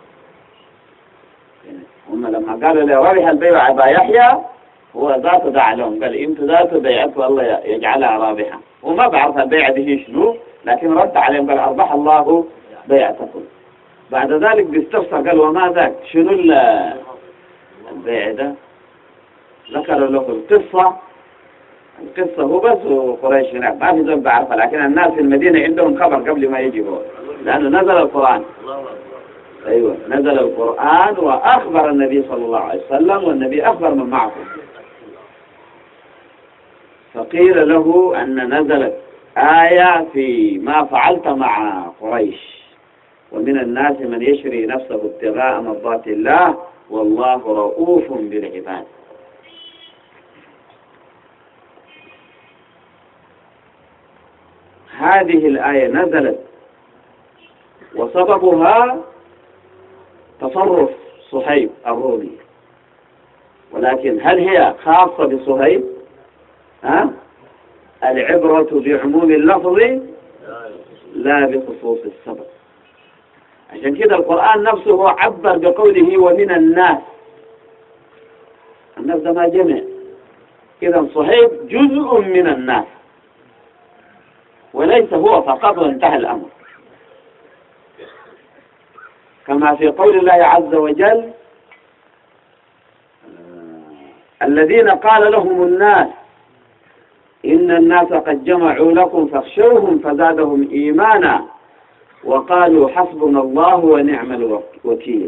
B: هم لما قالوا لي ربح البيع أبا يحيى هو ذاته دعا لهم، قال انتوا ذاته بيعتكم الله يجعلها رابحة، وما بعرف البيع دي شنو، لكن رد عليهم قال أربح الله بيعتكم. بعد ذلك بيستفسر قال وما ذاك، شنو البيع ده؟ ذكر له القصة. القصة هو بس وقريش هناك ما في زول بعرفها، لكن الناس في المدينة عندهم خبر قبل ما يجي هو، لأنه نزل القرآن. أيوة نزل القرآن وأخبر النبي صلى الله عليه وسلم، والنبي أخبر من معه. فقيل له أن نزلت آية في ما فعلت مع قريش: ومن الناس من يشري نفسه ابتغاء مرضات الله والله رؤوف بالعباد. هذه الآية نزلت وسببها تصرف صهيب الرومي، ولكن هل هي خاصة بصهيب؟ ها؟ العبرة بعموم اللفظ لا بخصوص السبب. عشان كده القرآن نفسه هو عبر بقوله ومن الناس. الناس ده ما جمع، إذا صهيب جزء من الناس وليس هو فقط وانتهى الأمر. كما في قول الله عز وجل: الذين قال لهم الناس إن الناس قد جمعوا لكم فاخشوهم فزادهم إيمانا وقالوا حسبنا الله ونعم الوكيل.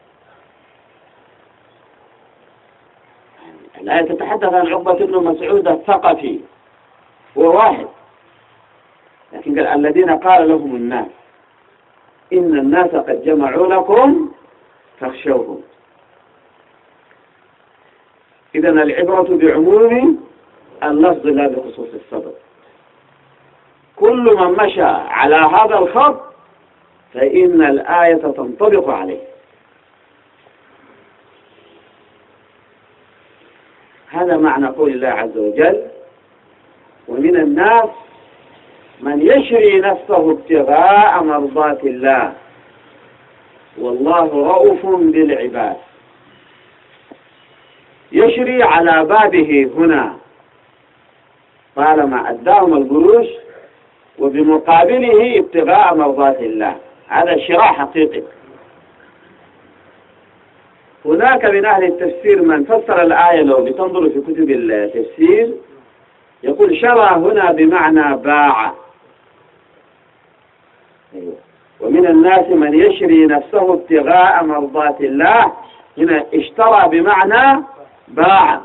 B: الآية تتحدث عن عقبة بن مسعود الثقفي، هو واحد، لكن قال الذين قال لهم الناس إن الناس قد جمعوا لكم فاخشوهم. إذا العبرة بعموم اللفظ لا بخصوص السبب. كل من مشى على هذا الخط فإن الآية تنطبق عليه. هذا معنى قول الله عز وجل: ومن الناس من يشري نفسه ابتغاء مرضات الله والله رؤوف بالعباد. يشري على بابه هنا طالما أداهم القروش، وبمقابله ابتغاء مرضات الله، هذا شراء حقيقي. هناك من أهل التفسير من فسر الآية لو بتنظر في كتب التفسير يقول شرى هنا بمعنى باع. ومن الناس من يشري نفسه ابتغاء مرضات الله، هنا اشترى بمعنى باع،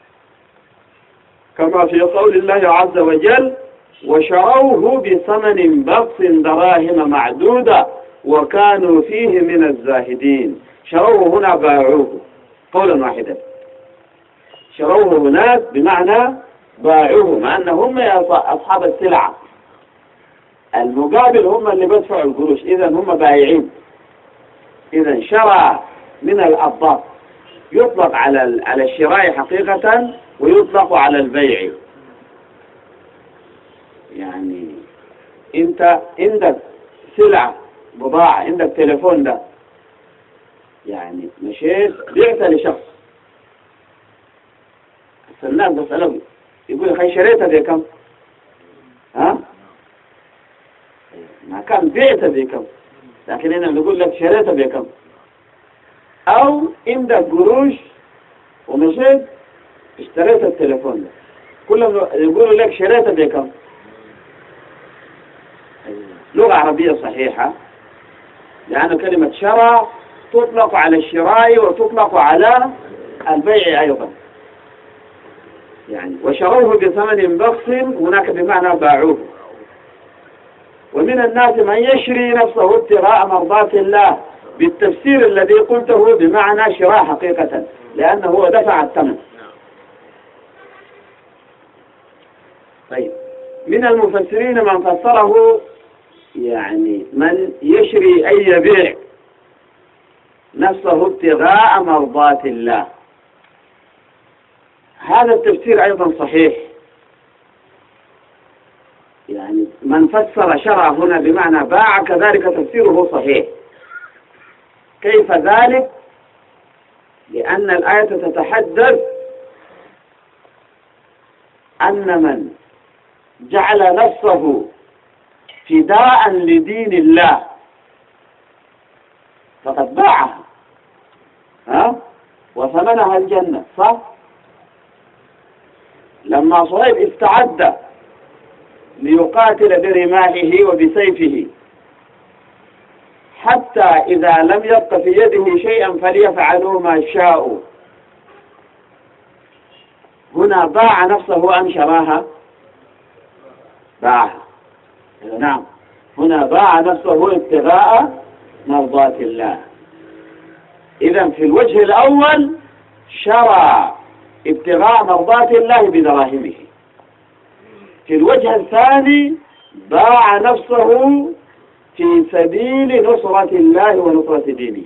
B: كما في قول الله عز وجل: وشروه بثمن بخس دراهم معدودة وكانوا فيه من الزاهدين. شروه هنا باعوه قولا واحدا. شروه هناك بمعنى باعوه، مع أنهم أصحاب السلعة، المقابل هم اللي بدفعوا القروش، إذا هم بايعين. إذا شرى من الأضداد يطلق على على الشراء حقيقة ويطلق على البيع. يعني أنت عندك سلعة بضاعة، عندك تليفون ده، يعني مشيت بعت لشخص، الناس بسأله يقول أخي شريتها بكم؟ ها؟ ما كان بعتها بكم، لكن هنا نقول لك شريتها بكم. أو عندك قروش ومشيت اشتريت التليفون ده، كلهم يقولوا لك شريتها بكم. لغة عربية صحيحة، لأن كلمة شرى تطلق على الشراء وتطلق على البيع أيضا. يعني وشروه بثمن بخس هناك بمعنى باعوه. ومن الناس من يشري نفسه ابتغاء مرضات الله بالتفسير الذي قلته بمعنى شراء حقيقة، لأنه هو دفع الثمن. طيب، من المفسرين من فسره يعني من يشري أي يبيع نفسه ابتغاء مرضات الله. هذا التفسير أيضا صحيح. يعني من فسر شرع هنا بمعنى باع كذلك تفسيره صحيح. كيف ذلك؟ لأن الآية تتحدث أن من جعل نفسه فداء لدين الله فقد باعها، ها؟ وثمنها الجنة، صح؟ لما صهيب استعد ليقاتل برماحه وبسيفه حتى إذا لم يبق في يده شيئا فليفعلوا ما شاءوا، هنا باع نفسه أم شراها؟ باعها. نعم، هنا باع نفسه ابتغاء مرضات الله. إذن في الوجه الأول شرى ابتغاء مرضات الله بدراهمه. في الوجه الثاني باع نفسه في سبيل نصرة الله ونصرة دينه.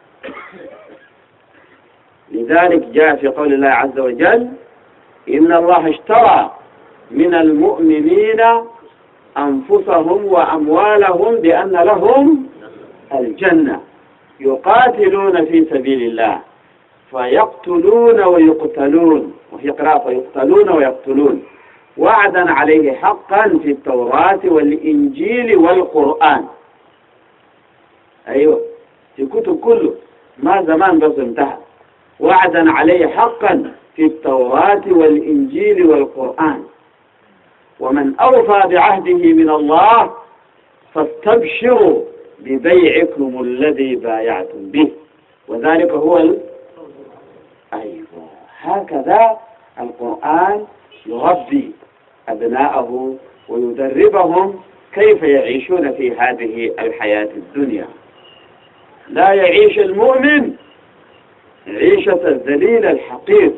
B: لذلك جاء في قول الله عز وجل: إن الله اشترى من المؤمنين أنفسهم وأموالهم بأن لهم الجنة يقاتلون في سبيل الله فيقتلون ويقتلون، وفي قراءة فيقتلون ويقتلون، وعدا عليه حقا في التوراة والإنجيل والقرآن. أيوة، في كتب كله، ما زمان بس انتهى. وعدا عليه حقا في التوراة والإنجيل والقرآن. ومن أوفى بعهده من الله فاستبشروا ببيعكم الذي بايعتم به وذلك هو ال... أيوة، هكذا القرآن يربي أبناءه ويدربهم كيف يعيشون في هذه الحياة الدنيا. لا يعيش المؤمن عيشة الذليل الحقير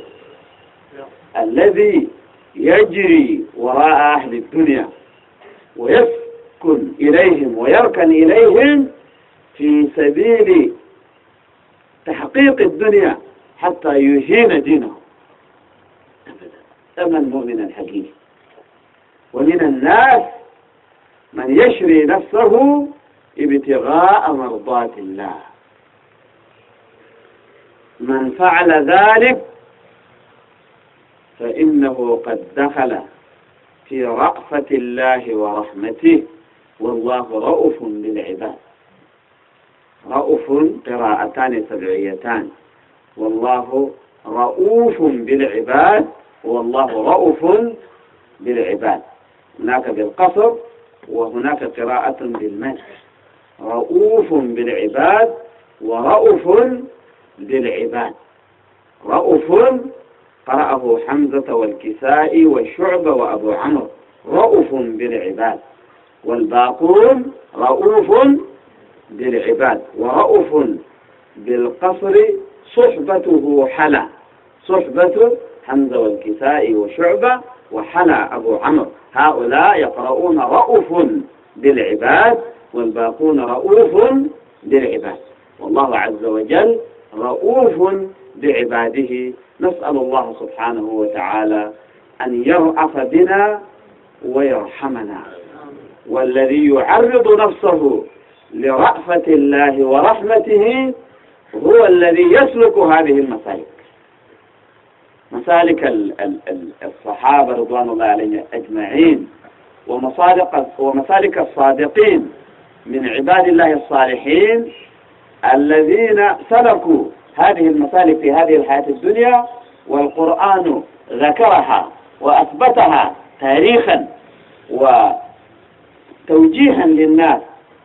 B: الذي يجري وراء أهل الدنيا ويسكن إليهم ويركن إليهم في سبيل تحقيق الدنيا حتى يهين دينه أبدا. أما المؤمن الحقيقي. ومن الناس من يشري نفسه ابتغاء مرضات الله، من فعل ذلك فإنه قد دخل في رأفة الله ورحمته، والله رؤوف بالعباد. رؤوف قراءتان سبعيتان، والله رؤوف بالعباد والله رؤوف بالعباد، هناك بالقصر وهناك قراءة بالمد. رؤوف بالعباد ورؤوف بالعباد. رؤوف قرأه حمزة والكسائي والشعبة وأبو عمرو، رؤوف بالعباد، والباقون رؤوف بالعباد. ورؤوف بالقصر صحبته حلا، صحبة حمزة والكسائي وشعبة وحلا أبو عمرو، هؤلاء يقرؤون رؤوف بالعباد والباقون رؤوف بالعباد. والله عز وجل رؤوف بعباده. نسأل الله سبحانه وتعالى أن يرأف بنا ويرحمنا. والذي يعرض نفسه لرأفة الله ورحمته هو الذي يسلك هذه المسالك، مسالك الصحابة رضوان الله عليهم أجمعين، ومسالك الصادقين من عباد الله الصالحين الذين سلكوا هذه المسالك في هذه الحياة الدنيا، والقرآن ذكرها وأثبتها تاريخا وتوجيها للناس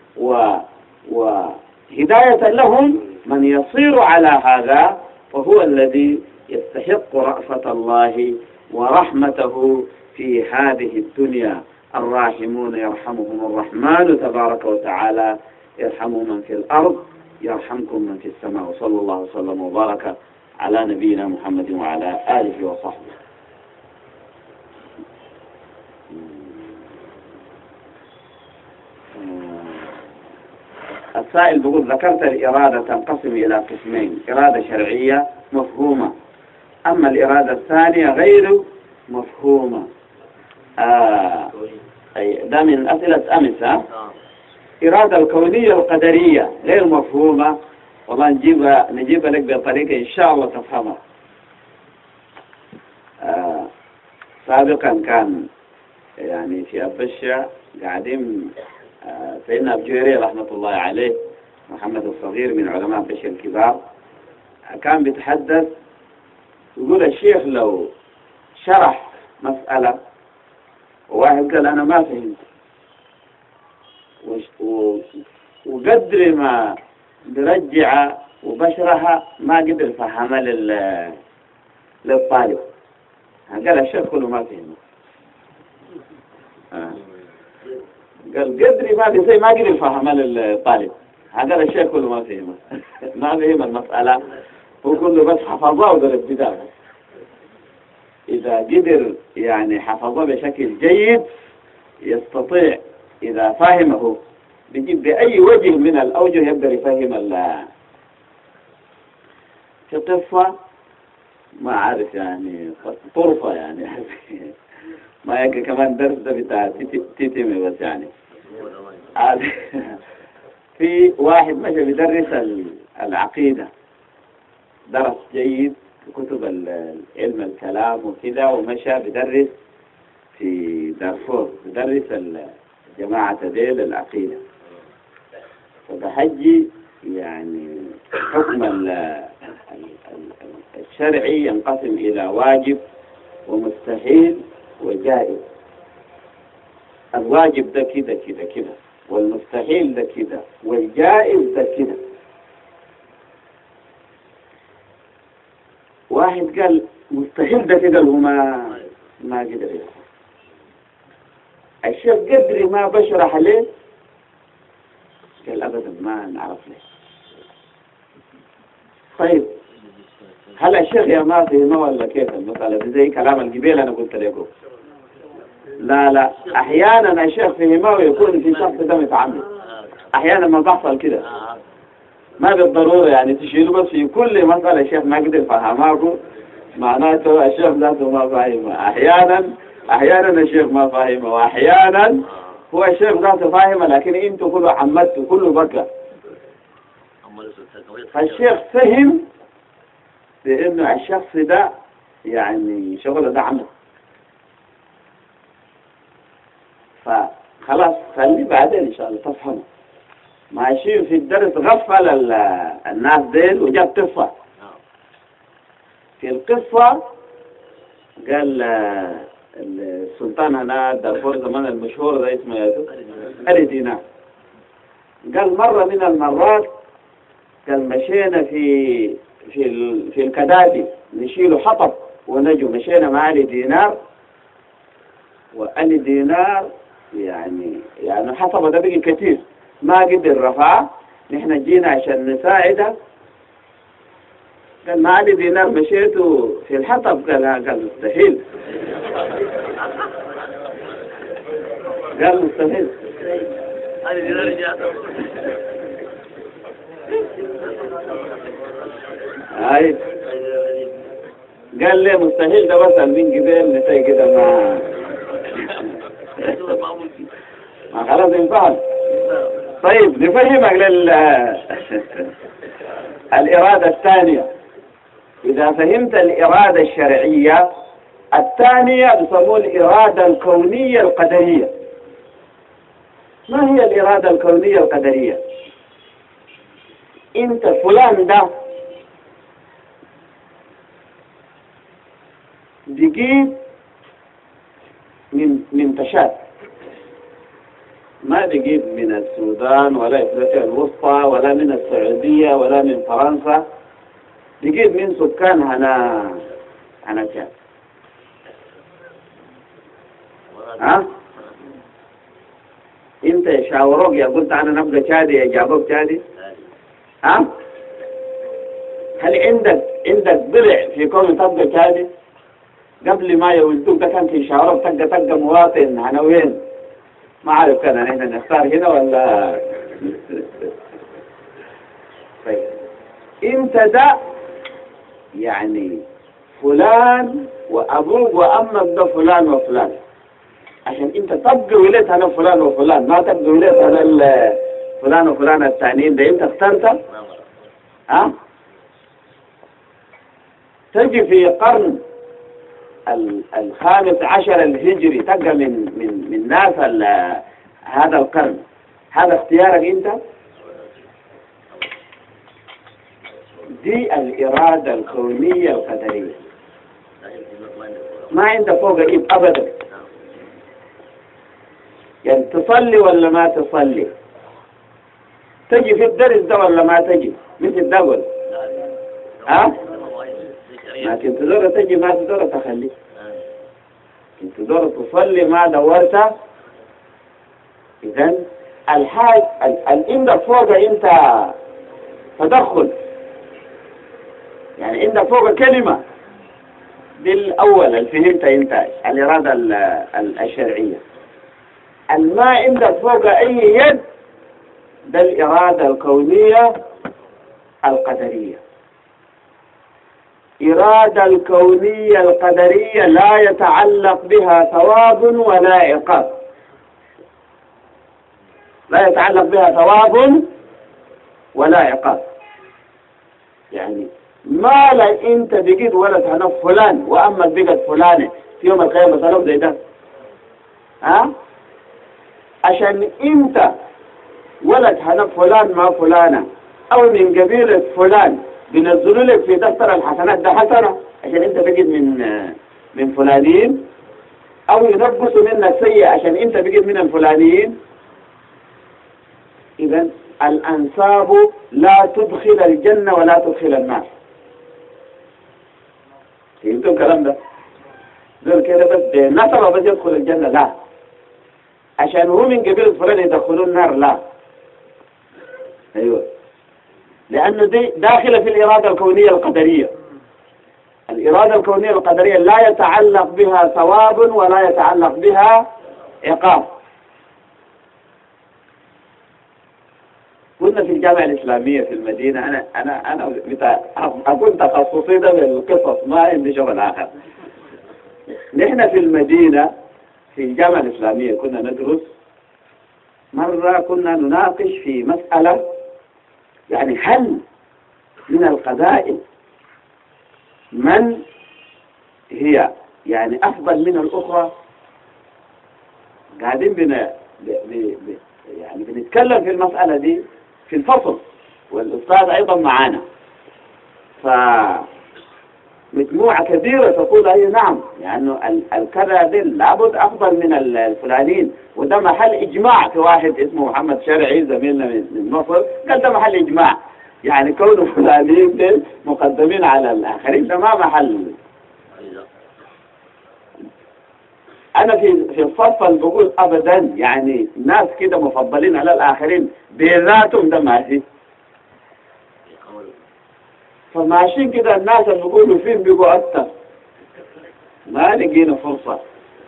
B: وهداية لهم. من يصير على هذا فهو الذي يستحق رأفة الله ورحمته في هذه الدنيا. الراحمون يرحمهم الرحمن تبارك وتعالى، يرحموا من في الأرض يرحمكم من في السماء. وصلى الله وسلم وبارك على نبينا محمد وعلى آله وصحبه. السائل بيقول: ذكرت الإرادة تنقسم إلى قسمين، إرادة شرعية مفهومة، أما الإرادة الثانية غير مفهومة. آه ده من أسئلة أمس. إرادة الكونية القدرية غير مفهومة، والله نجيبها نجيبها لك بطريقة إن شاء الله تفهمها. آه سابقا كان يعني في أبشة قاعدين آه سيدنا أبجيري رحمة الله عليه، محمد الصغير من علماء أبشة الكبار، كان بيتحدث يقول: الشيخ لو شرح مسألة وواحد قال أنا ما فهمت، وقدر ما برجع وبشرها ما قدر فهمها للطالب، قال الشيخ كله ما فهمه. آه. قال قدري ما بيصير ما قدر فهمها للطالب، قال الشيخ كله ما فهمه. ما فهم المسألة، هو كله بس حفظها وقال بداية. إذا قدر يعني حفظه بشكل جيد يستطيع إذا فهمه بيجيب بأي وجه من الأوجه يقدر يفهم الله. في قصة ما عارف يعني طرفة يعني ما يمكن كمان درس ده بتاع تيتمي بس يعني. في واحد مشى بيدرس العقيدة، درس جيد في كتب علم الكلام وكذا، ومشى بدرس في دارفور بدرس الجماعة ديل العقيدة. فبحجي يعني حكم الشرعي ينقسم إلى واجب ومستحيل وجائز. الواجب ده كده كده كده، والمستحيل ده كده، والجائز ده كده. واحد قال مستحيل ده كده، هو ما ما قدر يفهم. الشيخ قدري ما بشرح عليه، قال أبدا ما نعرف ليه. طيب هل الشيخ يا ما فهمه ولا كيف المسألة؟ زي كلام الجبيل أنا قلت لكم. لا لا أحيانا الشيخ فهمه ويكون في شخص ده متعمد، أحيانا ما بحصل كده. ما بالضرورة يعني تشيلوا، بس في كل مسألة الشيخ ما قدر فهماكم معناته الشيخ ذاته ما فاهمه. أحيانا أحيانا الشيخ ما فاهمه، وأحيانا هو الشيخ ذاته فاهمه، لكن أنتوا كله عمدتوا كله بكى. فالشيخ فهم بأنه الشخص ده يعني شغله ده عمل، فخلاص خلي بعدين إن شاء الله تفهموا. ماشي في الدرس غفل الناس ديل وجاب قصة. في القصة قال السلطان هنا دارفور زمان المشهور ده اسمه علي دينار، قال مرة من المرات قال مشينا في في في الكدادي نشيل حطب ونجو، مشينا مع علي دينار، وعلي دينار يعني يعني حطب ده بقي كثير ما قدر رفعه، نحن جينا عشان نساعده. قال ما علي دينار مشيته في الحطب؟ قال قال مستحيل. قال مستحيل. علي دينار جاء هاي قال لي مستحيل ده مثلا من قبل نتاي كده ما ما خلاص ينفعل. طيب نفهمك لل الإرادة الثانية. إذا فهمت الإرادة الشرعية الثانية بيسموها الإرادة الكونية القدرية. ما هي الإرادة الكونية القدرية؟ انت فلان ده بقيت من من تشاد، ما بقيت من السودان ولا افريقيا الوسطى ولا من السعودية ولا من فرنسا، بقيت من سكان هنا هنا تشاد. ها انت شاوروك يا قلت انا نبقى تشادي يا جابوك تشادي؟ ها هل عندك عندك ضلع في كون تبقى تشادي؟ قبل ما يولدوك ده كان في شاوروك تبقى تبقى مواطن هنا وين؟ ما عارف كان احنا نختار هنا ولا طيب انت ده يعني فلان وابوك وامك ده فلان وفلان، عشان انت تبقى وليت هنا فلان وفلان، ما تبقى وليت هنا فلان وفلان الثانيين ده انت اخترت. ها تجي في قرن الخامس عشر الهجري تلقى من من من ناس هذا القرن، هذا اختيارك انت. دي الإرادة الكونية القدرية، ما عندك فوق ايد ابدا. يعني تصلي ولا ما تصلي، تجي في الدرس ده ولا ما تجي مثل ده ولا ها؟ لكن تدور تجي ما تدور تخلي، تدور تصلي ما دورت. إذن الحاج عندك فوق انت تدخل، يعني عندك فوق كلمة بالأول اللي فهمت انت الإرادة الشرعية. الما عندك فوق أي يد ده الإرادة الكونية القدرية. إرادة الكونية القدرية لا يتعلق بها ثواب ولا عقاب، لا يتعلق بها ثواب ولا عقاب. يعني ما لا انت بقيت ولد هنا فلان وامك بقت فلانة في يوم القيامة سلام زي ده، ها عشان انت ولد هنا فلان ما فلانة او من قبيلة فلان بينزلوا لك في دفتر الحسنات ده حسنة عشان انت بقيت من من فلانين، او ينقصوا منك سيئة عشان انت بقيت من الفلانيين. اذا الانساب لا تدخل الجنة ولا تدخل النار. فهمتوا الكلام ده؟ دول كده بس نسبة بس يدخل الجنة لا، عشان هو من قبيلة فلان يدخلوا النار لا. ايوه لأنه دي داخلة في الإرادة الكونية القدرية. الإرادة الكونية القدرية لا يتعلق بها ثواب ولا يتعلق بها عقاب. قلنا كنا في الجامعة الإسلامية في المدينة، أنا أنا أنا بتاع أكون تخصصي ده بالقصص، ما عندي شغل آخر. نحن في المدينة في الجامعة الإسلامية كنا ندرس، مرة كنا نناقش في مسألة، يعني هل من القبائل من هي يعني أفضل من الأخرى؟ قاعدين بنا ب... ب... ب... يعني بنتكلم في المسألة دي في الفصل، والأستاذ أيضا معانا، فمجموعة كبيرة تقول أي نعم، يعني الكذا دي لابد أفضل من الفلانين، وده محل إجماع. في واحد اسمه محمد شرعي زميلنا من مصر قال ده محل إجماع، يعني كون فلانين دي مقدمين على الآخرين ده ما محل. أنا في في الصف اللي بقول أبدا، يعني ناس كده مفضلين على الآخرين بذاتهم ده ما في. فماشيين كده الناس اللي بيقولوا فين بيقوا أكتر، ما لقينا فرصة.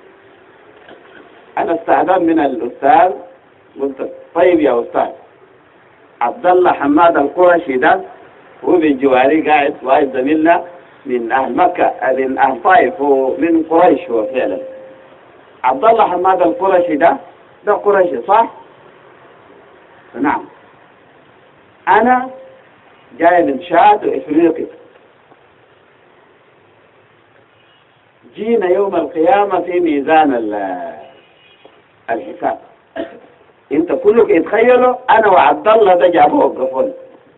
B: أنا استعداد من الأستاذ، قلت طيب يا أستاذ، عبد الله حماد القرشي ده هو من جواري قاعد، واحد زميلنا من أهل مكة، من أهل طائف ومن قريش. هو فعلا عبد الله حماد القرشي ده ده قرشي صح؟ نعم. أنا جاي من شاد وإفريقيا، جينا يوم القيامة في ميزان الحساب، انت كلك يتخيلوا انا وعبد الله ده جابوه وقفوني.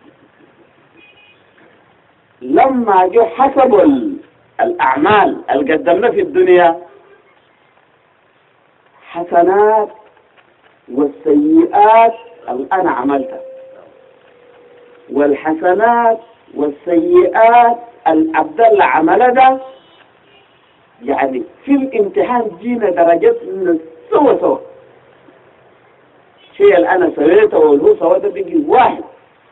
B: لما جو حسبوا الاعمال اللي قدمنا في الدنيا، حسنات والسيئات اللي انا عملتها، والحسنات والسيئات اللي عبد الله عملها ده، يعني في الامتحان جينا درجات من سوا سوا. الشيء اللي انا سويته والهو سوى ده بيجي واحد.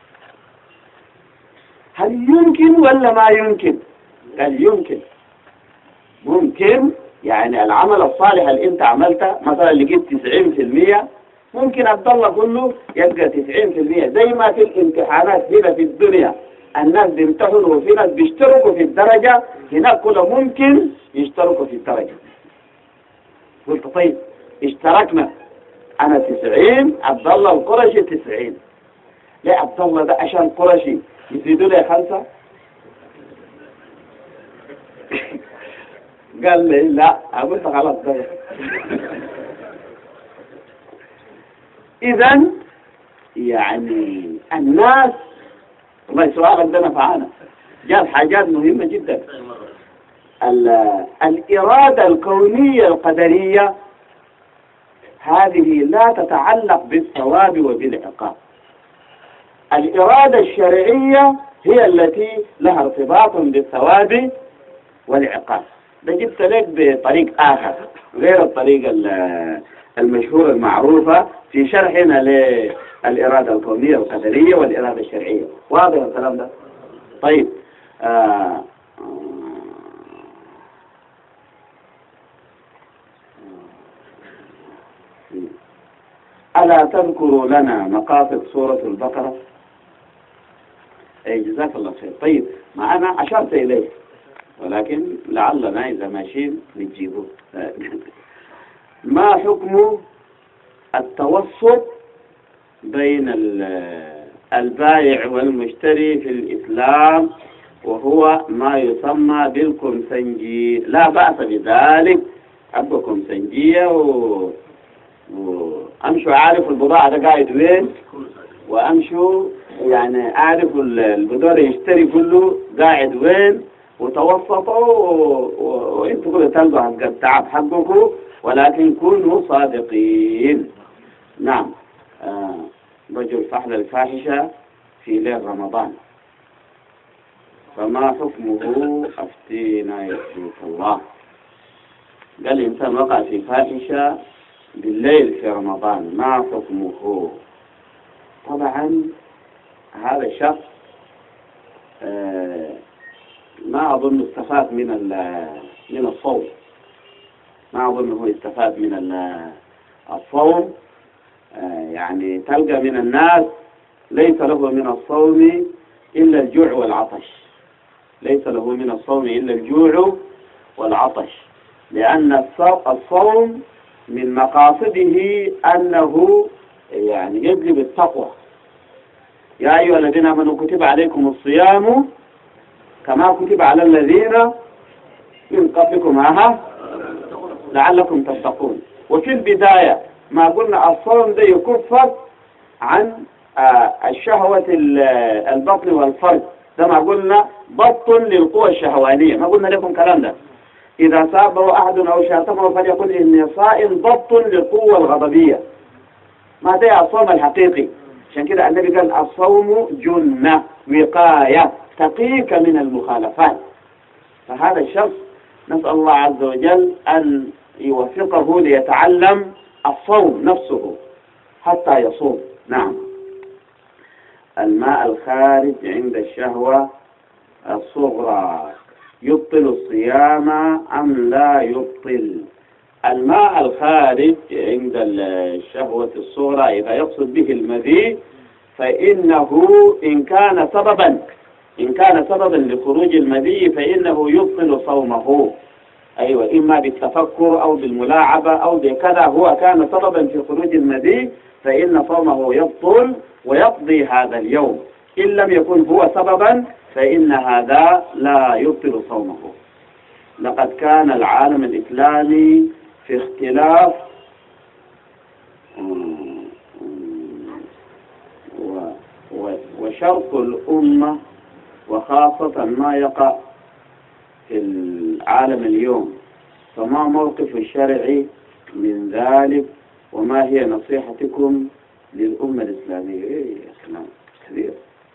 B: هل يمكن ولا ما يمكن؟ قال يمكن. ممكن، يعني العمل الصالح اللي انت عملته مثلا لقيت تسعين في المية، ممكن عبد الله كله يبقى تسعين في المية. زي ما في الامتحانات هنا في الدنيا الناس بيمتحنوا وفي ناس بيشتركوا في الدرجة، هناك كله ممكن يشتركوا في الدرجة. قلت طيب اشتركنا، أنا تسعين، عبد الله القرشي تسعين. ليه عبد الله ده عشان قرشي يزيدوا لي خمسة؟ قال لي لا، قلت خلاص ده. إذن يعني الناس، والله سؤالك ده نفعنا، جاب حاجات مهمة جدا. الإرادة الكونية القدرية هذه لا تتعلق بالثواب وبالعقاب. الإرادة الشرعية هي التي لها ارتباط بالثواب والعقاب. ده جبت لك بطريق آخر غير الطريقة المشهورة المعروفة في شرحنا للإرادة الكونية القدرية والإرادة الشرعية. واضح الكلام ده؟ طيب آه ألا تذكروا لنا مقاصد سورة البقرة؟ أي جزاك الله خير. طيب ما أنا أشرت إليه، ولكن لعلنا إذا ماشيين نجيبه. ما حكم التوسط بين البائع والمشتري في الإسلام، وهو ما يسمى بالكمسنجي؟ لا بأس بذلك، أبقى كمسنجية و... وأمشوا عارف البضاعة ده قاعد وين، وأمشوا يعني أعرف البضاعة يشتري كله قاعد وين، وتوسطوا وانتوا كده تلقوا حق التعب حقكم، ولكن كونوا صادقين. نعم. آه رجل فعل الفاحشة في ليل رمضان، فما حكمه؟ أفتينا يفتيك الله. قال الإنسان وقع في فاحشة بالليل في رمضان، ما حكمه؟ طبعا هذا الشخص آه ما أظن استفاد من من الصوم، ما أظن هو استفاد من الصوم. آه يعني تلقى من الناس ليس له من الصوم إلا الجوع والعطش، ليس له من الصوم إلا الجوع والعطش، لأن الصوم من مقاصده أنه يعني يجلب التقوى. يا أيها الذين آمنوا كتب عليكم الصيام كما كتب على الذين من قبلكم ها لعلكم تتقون. وفي البداية ما قلنا الصوم ده يكفر عن الشهوة البطن والفرج، ده ما قلنا ضبط للقوى الشهوانية، ما قلنا لكم كلام ده. إذا سابه أحد أو شاتمه فليقل إني صائم ضبط للقوة الغضبية، ما ده الصوم الحقيقي. عشان كده النبي قال الصوم جنة وقاية تقيك من المخالفات. فهذا الشخص نسأل الله عز وجل أن يوفقه ليتعلم الصوم نفسه حتى يصوم. نعم. الماء الخارج عند الشهوة الصغرى يبطل الصيام أم لا يبطل؟ الماء الخارج عند الشهوة الصغرى إذا يقصد به المذي فإنه إن كان سببا إن كان سببا لخروج المذي فإنه يبطل صومه. أيوة، إما بالتفكر أو بالملاعبة أو بكذا، هو كان سببا في خروج المذي فإن صومه يبطل ويقضي هذا اليوم. إن لم يكن هو سببا فإن هذا لا يبطل صومه. لقد كان العالم الإسلامي في اختلاف وشرط الأمة وخاصة ما يقع في العالم اليوم، فما موقف الشرع من ذلك وما هي نصيحتكم للأمة الإسلامية؟ إيه يا كلام كبير.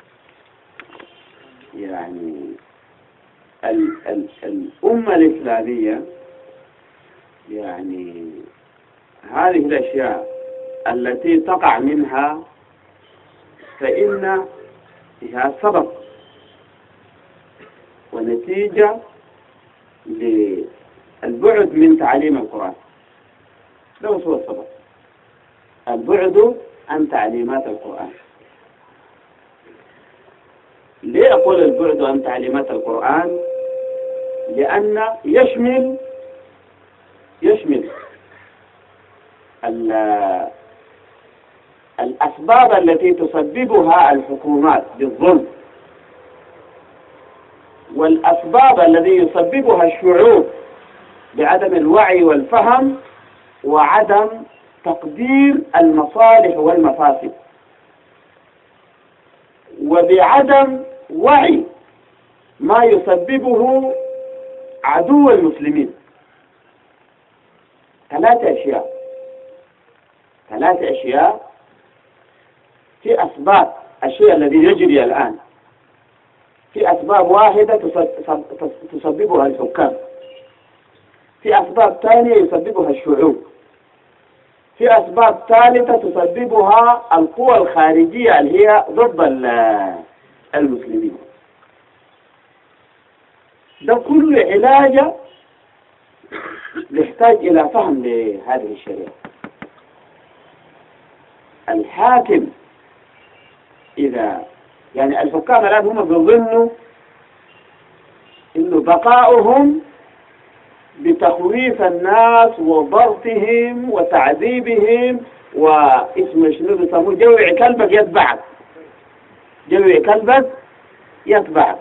B: يعني ال ال الأمة الإسلامية يعني هذه الأشياء التي تقع منها فإنها سبب ونتيجة للبعد من تعليم القرآن. ده هو السبب، البعد عن تعليمات القرآن. ليه أقول البعد عن تعليمات القرآن؟ لأن يشمل يشمل الأسباب التي تسببها الحكومات بالظلم، والأسباب التي يسببها الشعوب بعدم الوعي والفهم وعدم تقدير المصالح والمفاسد، وبعدم وعي ما يسببه عدو المسلمين. ثلاثة أشياء ثلاثة أشياء في أسباب الشيء الذي يجري الآن، في أسباب واحدة تسببها الحكام، في أسباب ثانية يسببها الشعوب، في أسباب ثالثة تسببها القوى الخارجية اللي هي ضد المسلمين. ده كل علاج يحتاج إلى فهم لهذه الشريعة. الحاكم إذا يعني الحكام الآن هم بيظنوا إنه بقاؤهم بتخويف الناس وضغطهم وتعذيبهم واسم شنو بيسموه جوع كلبك يتبعك، جوع كلبك يتبعك.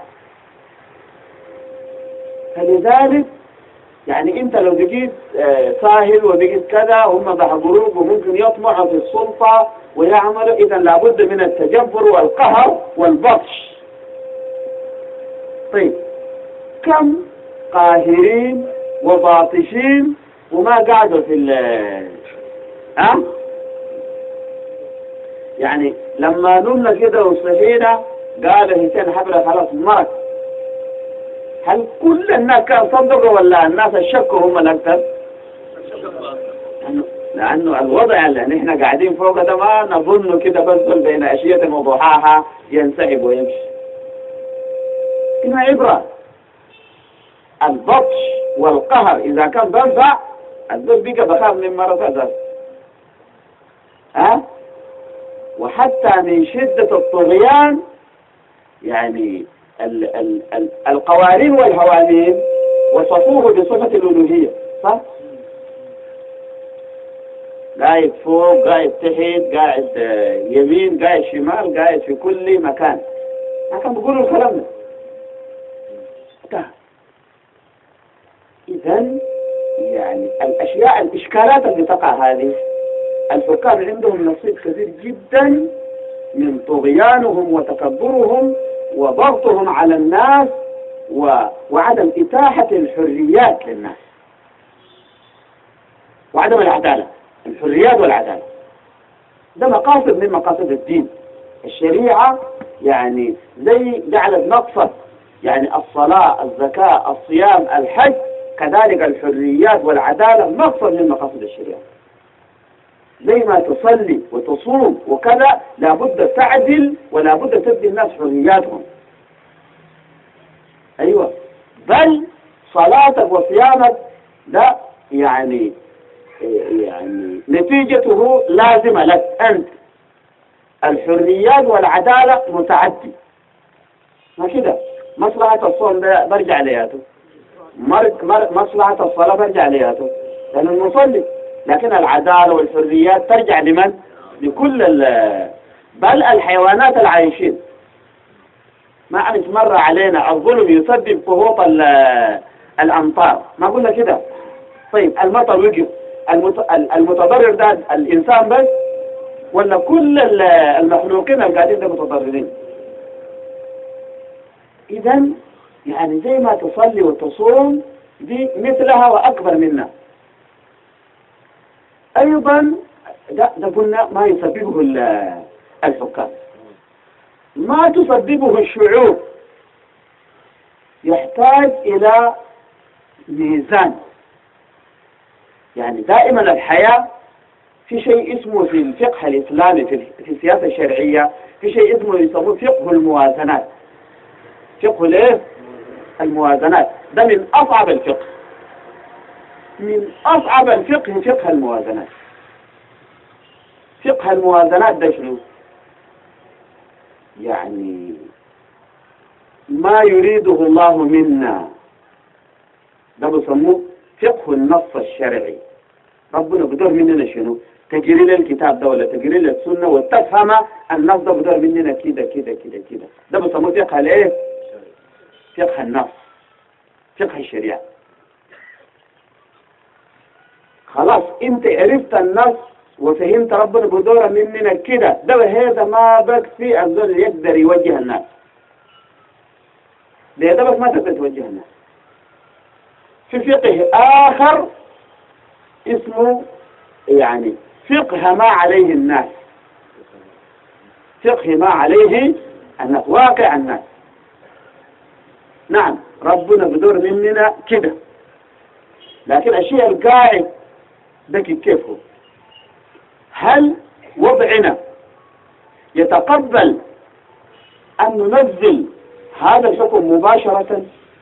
B: فلذلك يعني انت لو بقيت ساهل وبقيت كذا هم بحضروك وممكن يطمعوا في السلطة ويعملوا، اذا لابد من التجبر والقهر والبطش. طيب كم قاهرين وباطشين وما قاعدوا في ال ها يعني لما نمنا كده وصحينا قال حسين حبرة خلاص مرض، هل كل الناس كان صدقوا ولا الناس الشكوا هم الأكثر؟ لأنه الوضع اللي نحن قاعدين فوق ده ما نظن كده بس بين أشياء وضحاها ينسحب ويمشي. إنها عبرة. البطش والقهر إذا كان بنفع الدول بقى بخاف من مرة ذات. ها؟ حتى من شدة الطغيان يعني ال ال ال القوانين والهوامين وصفوه بصفة الألوهية، صح؟ قاعد فوق، قاعد تحت، قاعد يمين، قاعد شمال، قاعد في كل مكان. ما كان بيقولوا الكلام ده. إذن يعني الأشياء الإشكالات اللي تقع هذه الحكام عندهم نصيب كثير جدا من طغيانهم وتكبرهم وضغطهم على الناس و... وعدم إتاحة الحريات للناس وعدم العدالة. الحريات والعدالة ده مقاصد من مقاصد الدين. الشريعة يعني زي جعلت مقصد، يعني الصلاة، الزكاة، الصيام، الحج، كذلك الحريات والعدالة مقصد من مقاصد الشريعة. زي ما تصلي وتصوم وكذا لابد تعدل ولابد تدي الناس حرياتهم. أيوة، بل صلاتك وصيامك ده يعني يعني نتيجته لازمة لك أنت. الحريات والعدالة متعدي، ما كده. مصلحة الصوم ده برجع لياته، مصلحة الصلاة برجع لياته لأنه المصلي، لكن العدالة والحريات ترجع لمن؟ لكل ال بل الحيوانات العايشين. ما أنت مر علينا الظلم يسبب هبوط الأمطار، ما قلنا كده؟ طيب المطر وجه المتضرر ده الإنسان بس ولا كل المخلوقين اللي قاعدين ده متضررين؟ إذن يعني زي ما تصلي وتصوم دي مثلها وأكبر منها. أيضا ده, ده قلنا ما يسببه الحكام، ما تسببه الشعوب. يحتاج إلى ميزان. يعني دائما الحياة في شيء اسمه في الفقه الإسلامي في السياسة الشرعية في شيء اسمه يسموه فقه الموازنات. فقه الايه؟ الموازنات. ده من أصعب الفقه، من أصعب الفقه فقه الموازنات. فقه الموازنات ده شنو؟ يعني ما يريده الله منا ده بيسموه فقه النص الشرعي. ربنا بدور مننا شنو؟ تجري لي الكتاب ده ولا تجري لي السنة وتفهم النص ده بدور مننا كده كده كده كده. ده بيسموه فقه الايه؟ فقه النص، فقه الشريعة. خلاص انت عرفت النص وفهمت ربنا بدور مننا كده، ده هذا ما بك في الزول يقدر يوجه الناس. ده ده بس ما تقدر توجه الناس. في فقه آخر اسمه يعني فقه ما عليه الناس. فقه ما عليه الناس، واقع الناس. نعم ربنا بدور مننا كده، لكن الشيء القاعد ده كيف هو؟ هل وضعنا يتقبل أن ننزل هذا الحكم مباشرة؟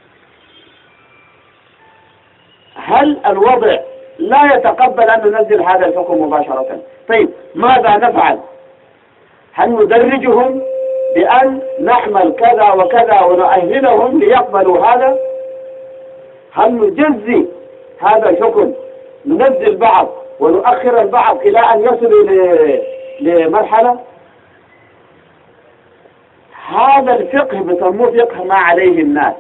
B: هل الوضع لا يتقبل أن ننزل هذا الحكم مباشرة؟ طيب ماذا نفعل؟ هل ندرجهم بأن نعمل كذا وكذا ونؤهلهم ليقبلوا هذا؟ هل نجزي هذا الحكم، ننزل بعض ونؤخر البعض إلى أن يصلوا لمرحلة؟ هذا الفقه بسموه فقه ما عليه الناس.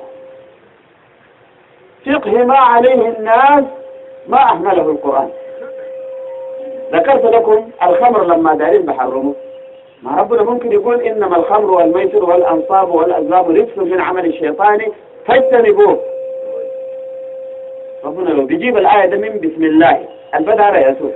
B: فقه ما عليه الناس ما أحمله القرآن. ذكرت لكم الخمر لما دارين بحرمه، ما ربنا ممكن يقول إنما الخمر والميسر والأنصاب والأزلام رجس من عمل الشيطان فاجتنبوه. ربنا لو بيجيب الآية ده من بسم الله البدارة يسوع،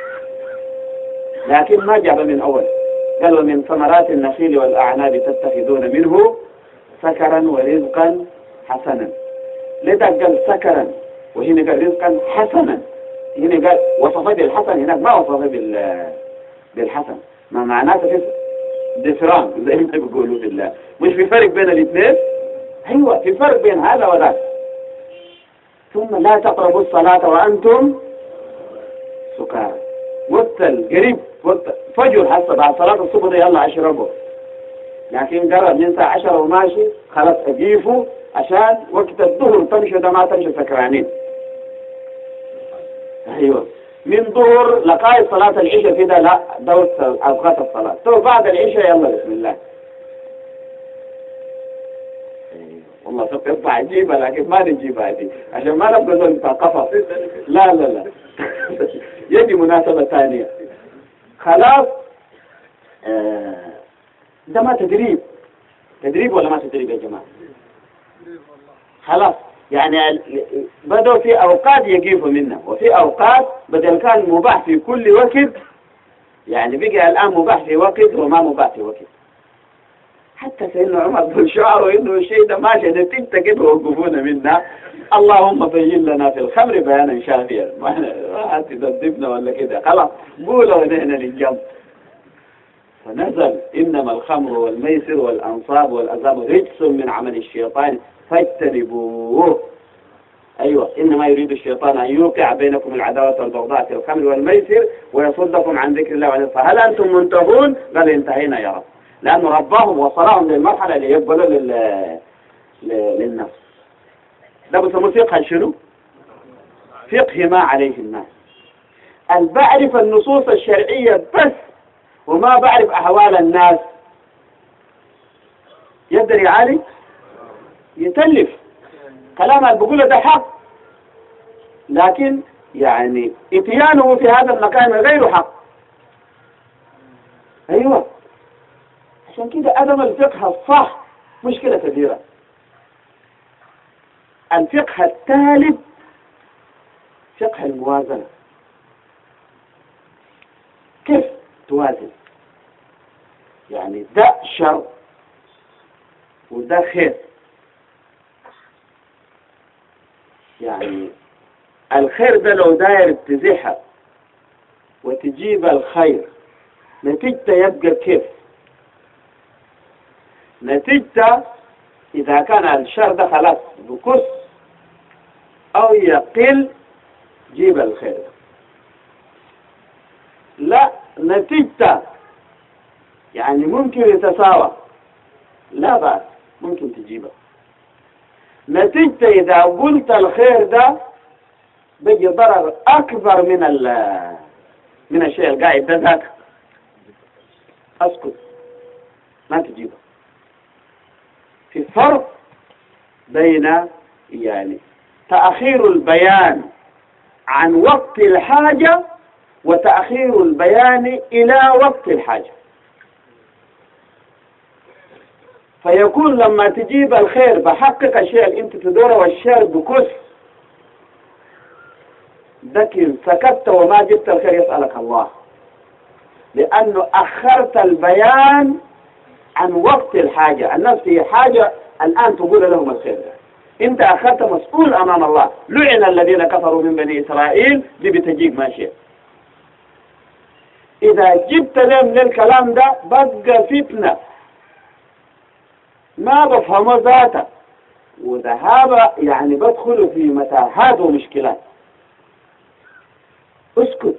B: لكن ما جاب من أول. قال ومن ثمرات النخيل والأعناب تتخذون منه سكرا ورزقا حسنا. لذا قال سكرا وهنا قال رزقا حسنا. هنا قال وصفه بالحسن، هناك ما وصفه بالحسن. ما معناته في ديفران زي ما بيقولوا في الله. مش في فرق بين الاثنين؟ ايوه في فرق بين هذا وذاك. ثم لا تقربوا الصلاة وأنتم سكارى. وصل قريب وقت فجر هسه بعد صلاة الصبح يلا اشربه، لكن قرب من الساعة عشرة وماشي خلاص أجيفه عشان وقت الظهر تمشي ده ما تمشي سكرانين. أيوه من ظهر لغاية صلاة العشاء كده لا، ده وقت أوقات الصلاة. تو بعد العشاء يلا بسم الله. والله قصة عجيبة لكن ما نجيبها دي عشان ما نبقى زول بتاع قفص. لا لا لا يجي مناسبة ثانية. خلاص آه ده ما تدريب، تدريب ولا ما تدريب يا جماعة؟ خلاص يعني بدأوا في أوقات يقيفوا منها، وفي أوقات بدل كان مباح في كل وقت يعني بقى الآن مباح في وقت وما مباح في وقت. حتى سيدنا عمر بن شعره إنه الشيء ده ماشي نتيجة كده وقفونا منا. اللهم بين لنا في الخمر بيانا شافيا، ما تذبنا ولا كده خلاص قولوا ونحن للجنب. فنزل إنما الخمر والميسر والأنصاب والأزلام رجس من عمل الشيطان فاجتنبوه. أيوة إنما يريد الشيطان أن يوقع بينكم العداوة والبغضاء في الخمر والميسر ويصدكم عن ذكر الله وعن الصلاة. هل أنتم منتهون؟ قال انتهينا يا رب، لأنه رباهم وصلهم للمرحلة اللي يقبلوا لل... للنفس. ده بسموه فقه شنو؟ فقه ما عليه الناس. أن بعرف النصوص الشرعية بس وما بعرف أحوال الناس يقدر يعالج يتلف. كلام اللي بقوله ده حق، لكن يعني اتيانه في هذا المكان غير حق. أيوة عشان كده عدم الفقه الصح مشكلة كبيرة. الفقه الثالث فقه الموازنة. كيف توازن؟ يعني ده شر وده خير. يعني الخير ده لو داير تزيحها وتجيب الخير نتيجته يبقى كيف؟ نتيجته إذا كان الشر ده خلاص بكس أو يقل جيب الخير. لا نتيجته يعني ممكن يتساوى، لا بأس ممكن تجيبه. نتيجته إذا قلت الخير ده بيجي ضرر أكبر من من الشيء القاعد ده ذاك، أسكت ما تجيبه. في فرق بين يعني تأخير البيان عن وقت الحاجة وتأخير البيان إلى وقت الحاجة. فيكون لما تجيب الخير بحقق الشيء اللي انت تدوره والشر بكس، لكن سكت وما جبت الخير يسألك الله، لأنه أخرت البيان عن وقت الحاجة. الناس في حاجة الآن تقول لهم الخير ده، انت أخرت مسؤول أمام الله. لعن الذين كفروا من بني إسرائيل دي بتجيب ماشية. إذا جبت لهم للكلام ده بقى فتنة ما بفهمه ذاته، وذهاب يعني بدخلوا في متاهات ومشكلات. اسكت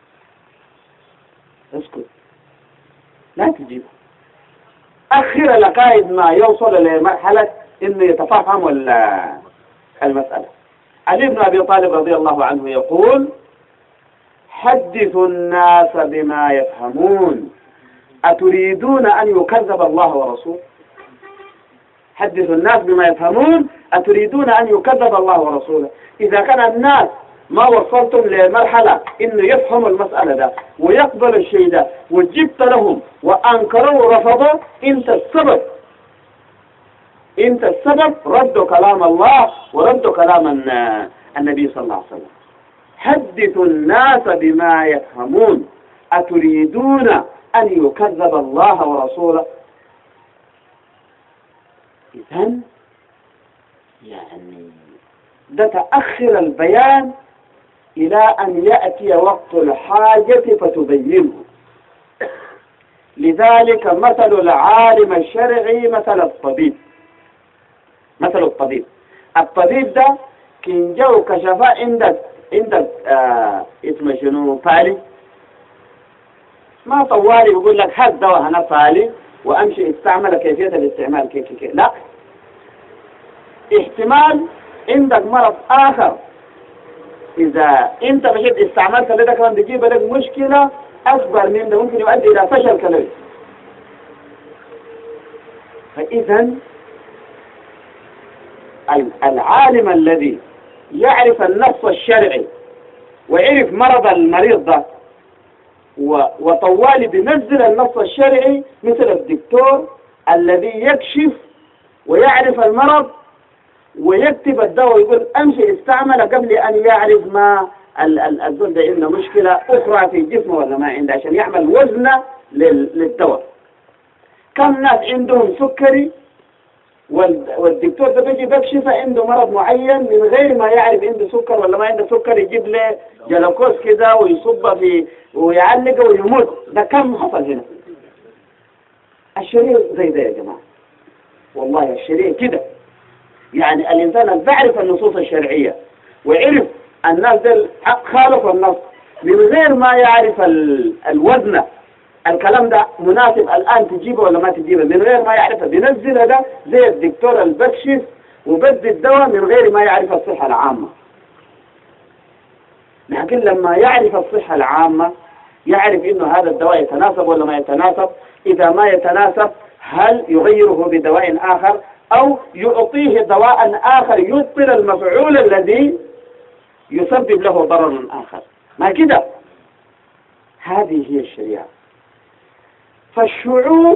B: اسكت لا تجيبه. أخر لقائد ما يوصل لمرحلة إنه يتفهم المسألة. علي بن أبي طالب رضي الله عنه يقول: حدثوا الناس بما يفهمون أتريدون أن يكذب الله ورسوله؟ حدثوا الناس بما يفهمون أتريدون أن يكذب الله ورسوله. إذا كان الناس ما وصلتم لمرحلة إنه يفهموا المسألة ده ويقبلوا الشيء ده وجبت لهم وأنكروا ورفضوا، أنت السبب. أنت السبب. ردوا كلام الله وردوا كلام النبي صلى الله عليه وسلم. حدثوا الناس بما يفهمون أتريدون أن يكذب الله ورسوله. إذن يعني ده تأخر البيان إلى أن يأتي وقت الحاجة فتبينه. لذلك مثل العالم الشرعي مثل الطبيب. مثل الطبيب الطبيب ده كن جو كشفاء عندك عندك آه اسمه شنو فالي، ما طوالي بيقول لك هات دواء أنا فالي وأمشي استعمل كيفية الاستعمال كيف كيف لا. احتمال عندك مرض آخر إذا أنت مشيت استعملت لدى كمان بيجيب لك مشكلة أكبر من ده، ممكن يؤدي إلى فشل كلوي. فإذا العالم الذي يعرف النص الشرعي ويعرف مرض المريض ده وطوالي بينزل النص الشرعي، مثل الدكتور الذي يكشف ويعرف المرض ويكتب الدواء ويقول امشي استعمل قبل ان يعرف ما الزول ده عنده مشكلة اخرى في جسمه ولا ما عنده، عشان يعمل وزنه للدواء. كم ناس عندهم سكري والدكتور ده بيجي بكشف عنده مرض معين من غير ما يعرف عنده سكر ولا ما عنده سكر، يجيب له جلوكوز كده ويصب في ويعلقه ويموت. ده كم حصل هنا؟ الشريعة زي ده يا جماعة، والله الشريعة كده. يعني الإنسان اللي بيعرف النصوص الشرعية وعرف الناس دل خالف النص من غير ما يعرف الوزن، الكلام ده مناسب الآن تجيبه ولا ما تجيبه، من غير ما يعرفه بينزله. ده زي الدكتور البكشف وبدي الدواء من غير ما يعرف الصحة العامة. لكن لما يعرف الصحة العامة يعرف إنه هذا الدواء يتناسب ولا ما يتناسب، إذا ما يتناسب هل يغيره بدواء آخر أو يعطيه دواء آخر يبطل المفعول الذي يسبب له ضرر آخر. ما كده؟ هذه هي الشريعة. فالشعوب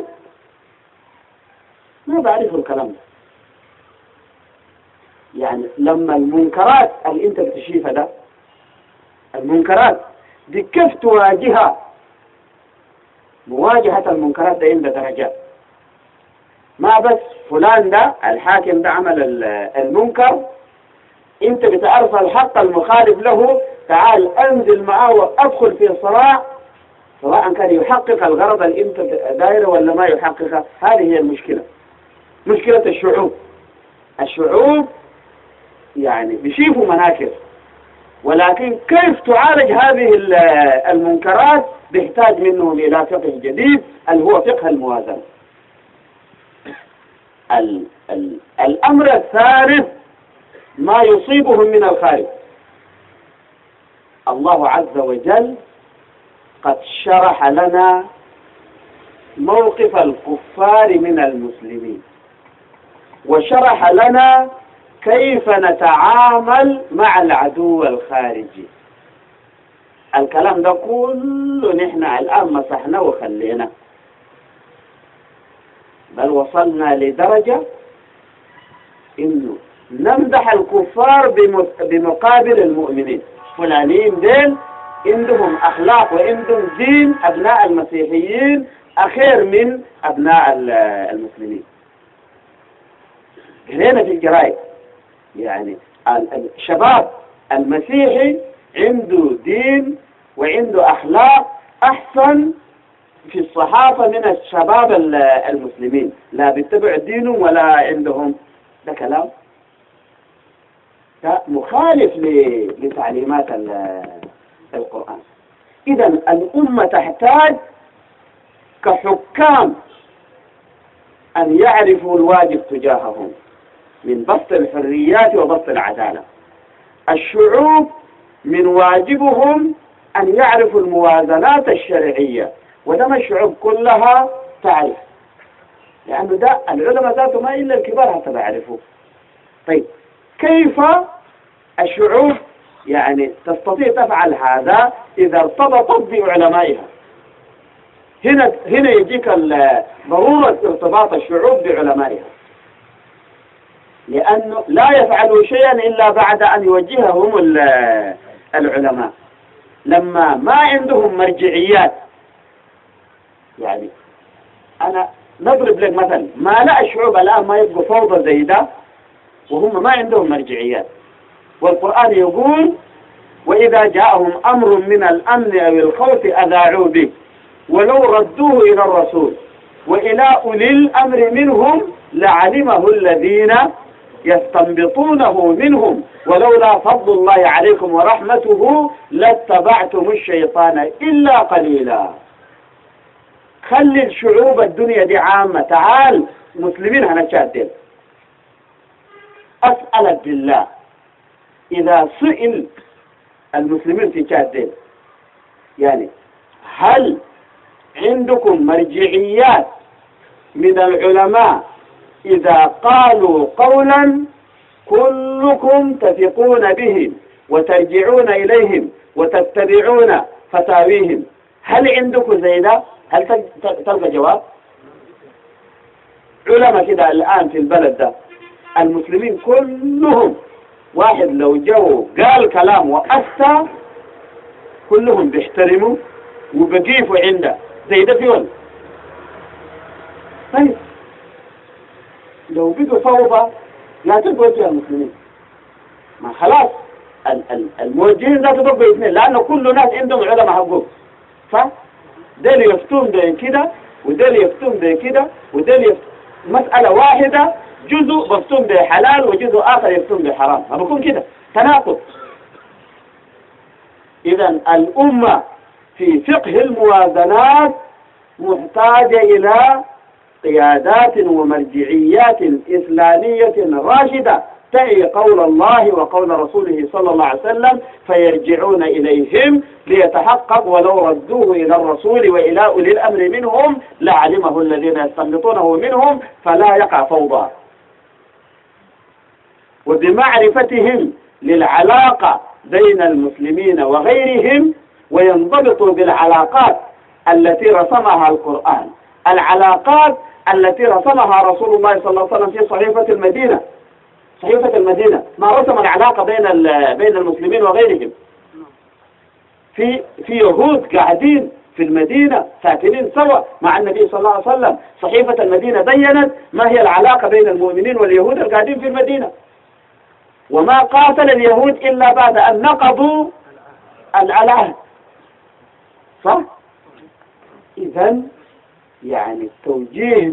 B: ما بعرفوا الكلام ده. يعني لما المنكرات اللي انت بتشوفها ده، المنكرات دي كيف تواجهها؟ مواجهة المنكرات ده عند درجات. ما بس فلان ده الحاكم ده عمل المنكر، انت بتعرف الحق المخالف له، تعال انزل معه وادخل في صراع، سواء كان يحقق الغرض اللي انت دايره ولا ما يحققه. هذه هي المشكلة، مشكلة الشعوب. الشعوب يعني بيشوفوا مناكر، ولكن كيف تعالج هذه المنكرات بيحتاج منهم إلى فقه جديد اللي هو فقه الموازنة. ال ال الأمر الثالث ما يصيبهم من الخارج. الله عز وجل قد شرح لنا موقف الكفار من المسلمين، وشرح لنا كيف نتعامل مع العدو الخارجي. الكلام ده كله نحن الآن مسحنا وخلينا، بل وصلنا لدرجة إنه نمدح الكفار بمقابل المؤمنين. فلانين دين عندهم أخلاق وعندهم دين، أبناء المسيحيين أخير من أبناء المسلمين. هنا في الجرائد يعني الشباب المسيحي عنده دين وعنده أخلاق أحسن في الصحافة من الشباب المسلمين، لا بيتبع دينهم ولا عندهم. ده كلام ده مخالف لتعليمات القرآن. إذا الأمة تحتاج كحكام أن يعرفوا الواجب تجاههم من بسط الحريات وبسط العدالة. الشعوب من واجبهم أن يعرفوا الموازنات الشرعية، ودم الشعوب كلها تعرف، لأنه ده العلماء ذاته ما إلا الكبار حتى يعرفوا. طيب كيف الشعوب يعني تستطيع تفعل هذا إذا ارتبطت بعلمائها؟ هنا هنا يجيك ضرورة ارتباط الشعوب بعلمائها، لأنه لا يفعلوا شيئا إلا بعد أن يوجههم العلماء. لما ما عندهم مرجعيات، يعني أنا نضرب لك مثلا، ما لا الشعوب الآن ما يبقوا فوضى زي ده وهم ما عندهم مرجعيات. والقرآن يقول: وإذا جاءهم أمر من الأمن أو الخوف أذاعوا به ولو ردوه إلى الرسول وإلى أولي الأمر منهم لعلمه الذين يستنبطونه منهم ولولا فضل الله عليكم ورحمته لاتبعتم الشيطان إلا قليلا. خلي الشعوب الدنيا دي عامة، تعال مسلمين هنشادين. أسألك بالله، إذا سئل المسلمين في شادين يعني هل عندكم مرجعيات من العلماء إذا قالوا قولا كلكم تثقون به وترجعون إليهم وتتبعون فتاويهم، هل عندكم زي ده؟ هل تلقى جواب؟ علماء كده الآن في البلد ده المسلمين كلهم واحد لو جو قال كلام وأفتى كلهم بيحترموا وبقيفوا عنده زي ده في ولا؟ طيب لو بقوا فوضى لا تبقوا فيها المسلمين، ما خلاص الموجهين لا تبقوا اثنين، لأنه كل ناس عندهم علماء حقوق، صح؟ ده اللي يفتون ده كده وده اللي يفتون ده كده وده اللي يفتون مسألة واحدة، جزء مفتون به حلال وجزء آخر يفتون به حرام، ما بكون كده تناقض. إذا الأمة في فقه الموازنات محتاجة إلى قيادات ومرجعيات إسلامية راشدة تعي قول الله وقول رسوله صلى الله عليه وسلم فيرجعون إليهم ليتحقق، ولو ردوه إلى الرسول وإلى أولي الأمر منهم لعلمه الذين يستنبطونه منهم فلا يقع فوضى. وبمعرفتهم للعلاقة بين المسلمين وغيرهم وينضبطوا بالعلاقات التي رسمها القرآن، العلاقات التي رسمها رسول الله صلى الله عليه وسلم في صحيفة المدينة. صحيفة المدينة ما رسم العلاقة بين بين المسلمين وغيرهم. في في يهود قاعدين في المدينة ساكنين سوا مع النبي صلى الله عليه وسلم، صحيفة المدينة بينت ما هي العلاقة بين المؤمنين واليهود القاعدين في المدينة، وما قاتل اليهود إلا بعد أن نقضوا العهد، صح؟ إذن يعني التوجيه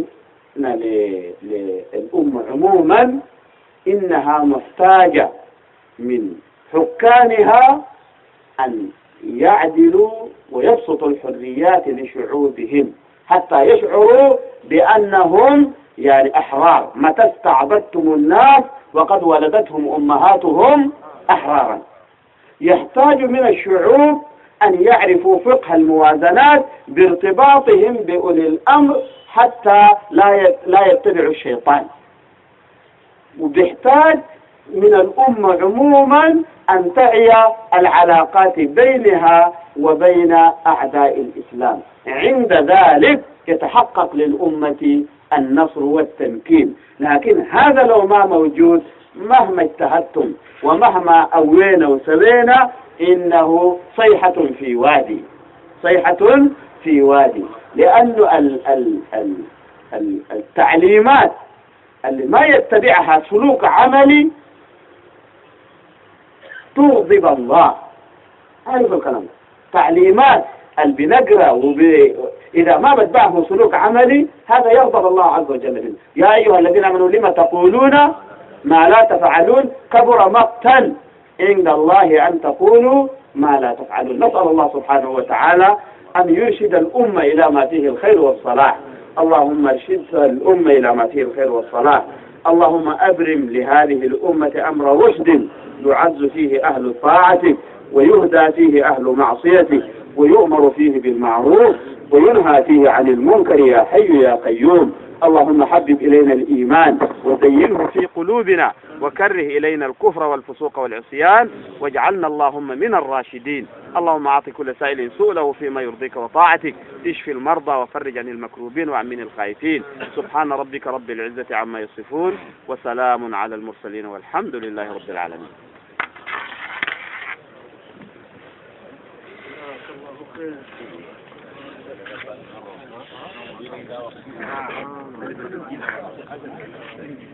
B: للأمة عموما إنها محتاجة من حكامها أن يعدلوا ويبسطوا الحريات لشعوبهم حتى يشعروا بأنهم يعني أحرار، متى استعبدتم الناس وقد ولدتهم أمهاتهم أحرارا. يحتاج من الشعوب أن يعرفوا فقه الموازنات بارتباطهم بأولي الأمر حتى لا لا يتبعوا الشيطان. وبيحتاج من الأمة عموما أن تعي العلاقات بينها وبين أعداء الإسلام، عند ذلك يتحقق للأمة النصر والتمكين. لكن هذا لو ما موجود مهما اجتهدتم ومهما أوينا وسوينا إنه صيحة في وادي، صيحة في وادي، لأن ال ال ال ال التعليمات اللي ما يتبعها سلوك عملي تغضب الله. عارف الكلام، تعليمات اللي بنقرأ وب... إذا ما بتبعه سلوك عملي هذا يغضب الله عز وجل منه. يا أيها الذين آمنوا لما تقولون ما لا تفعلون كبر مقتا عند الله أن تقولوا ما لا تفعلون. نسأل الله سبحانه وتعالى أن يرشد الأمة إلى ما فيه الخير والصلاح. اللهم ارشد الأمة إلى ما فيه الخير والصلاح. اللهم أبرم لهذه الأمة أمر رشد يعز فيه أهل طاعتك ويهدى فيه أهل معصيتك ويؤمر فيه بالمعروف وينهى فيه عن المنكر يا حي يا قيوم. اللهم حبب إلينا الإيمان وزينه في قلوبنا وكره إلينا الكفر والفسوق والعصيان واجعلنا اللهم من الراشدين. اللهم أعط كل سائل سؤله فيما يرضيك وطاعتك، اشف المرضى وفرج عن المكروبين وعن الخائفين. سبحان ربك رب العزة عما يصفون وسلام على المرسلين والحمد لله رب العالمين.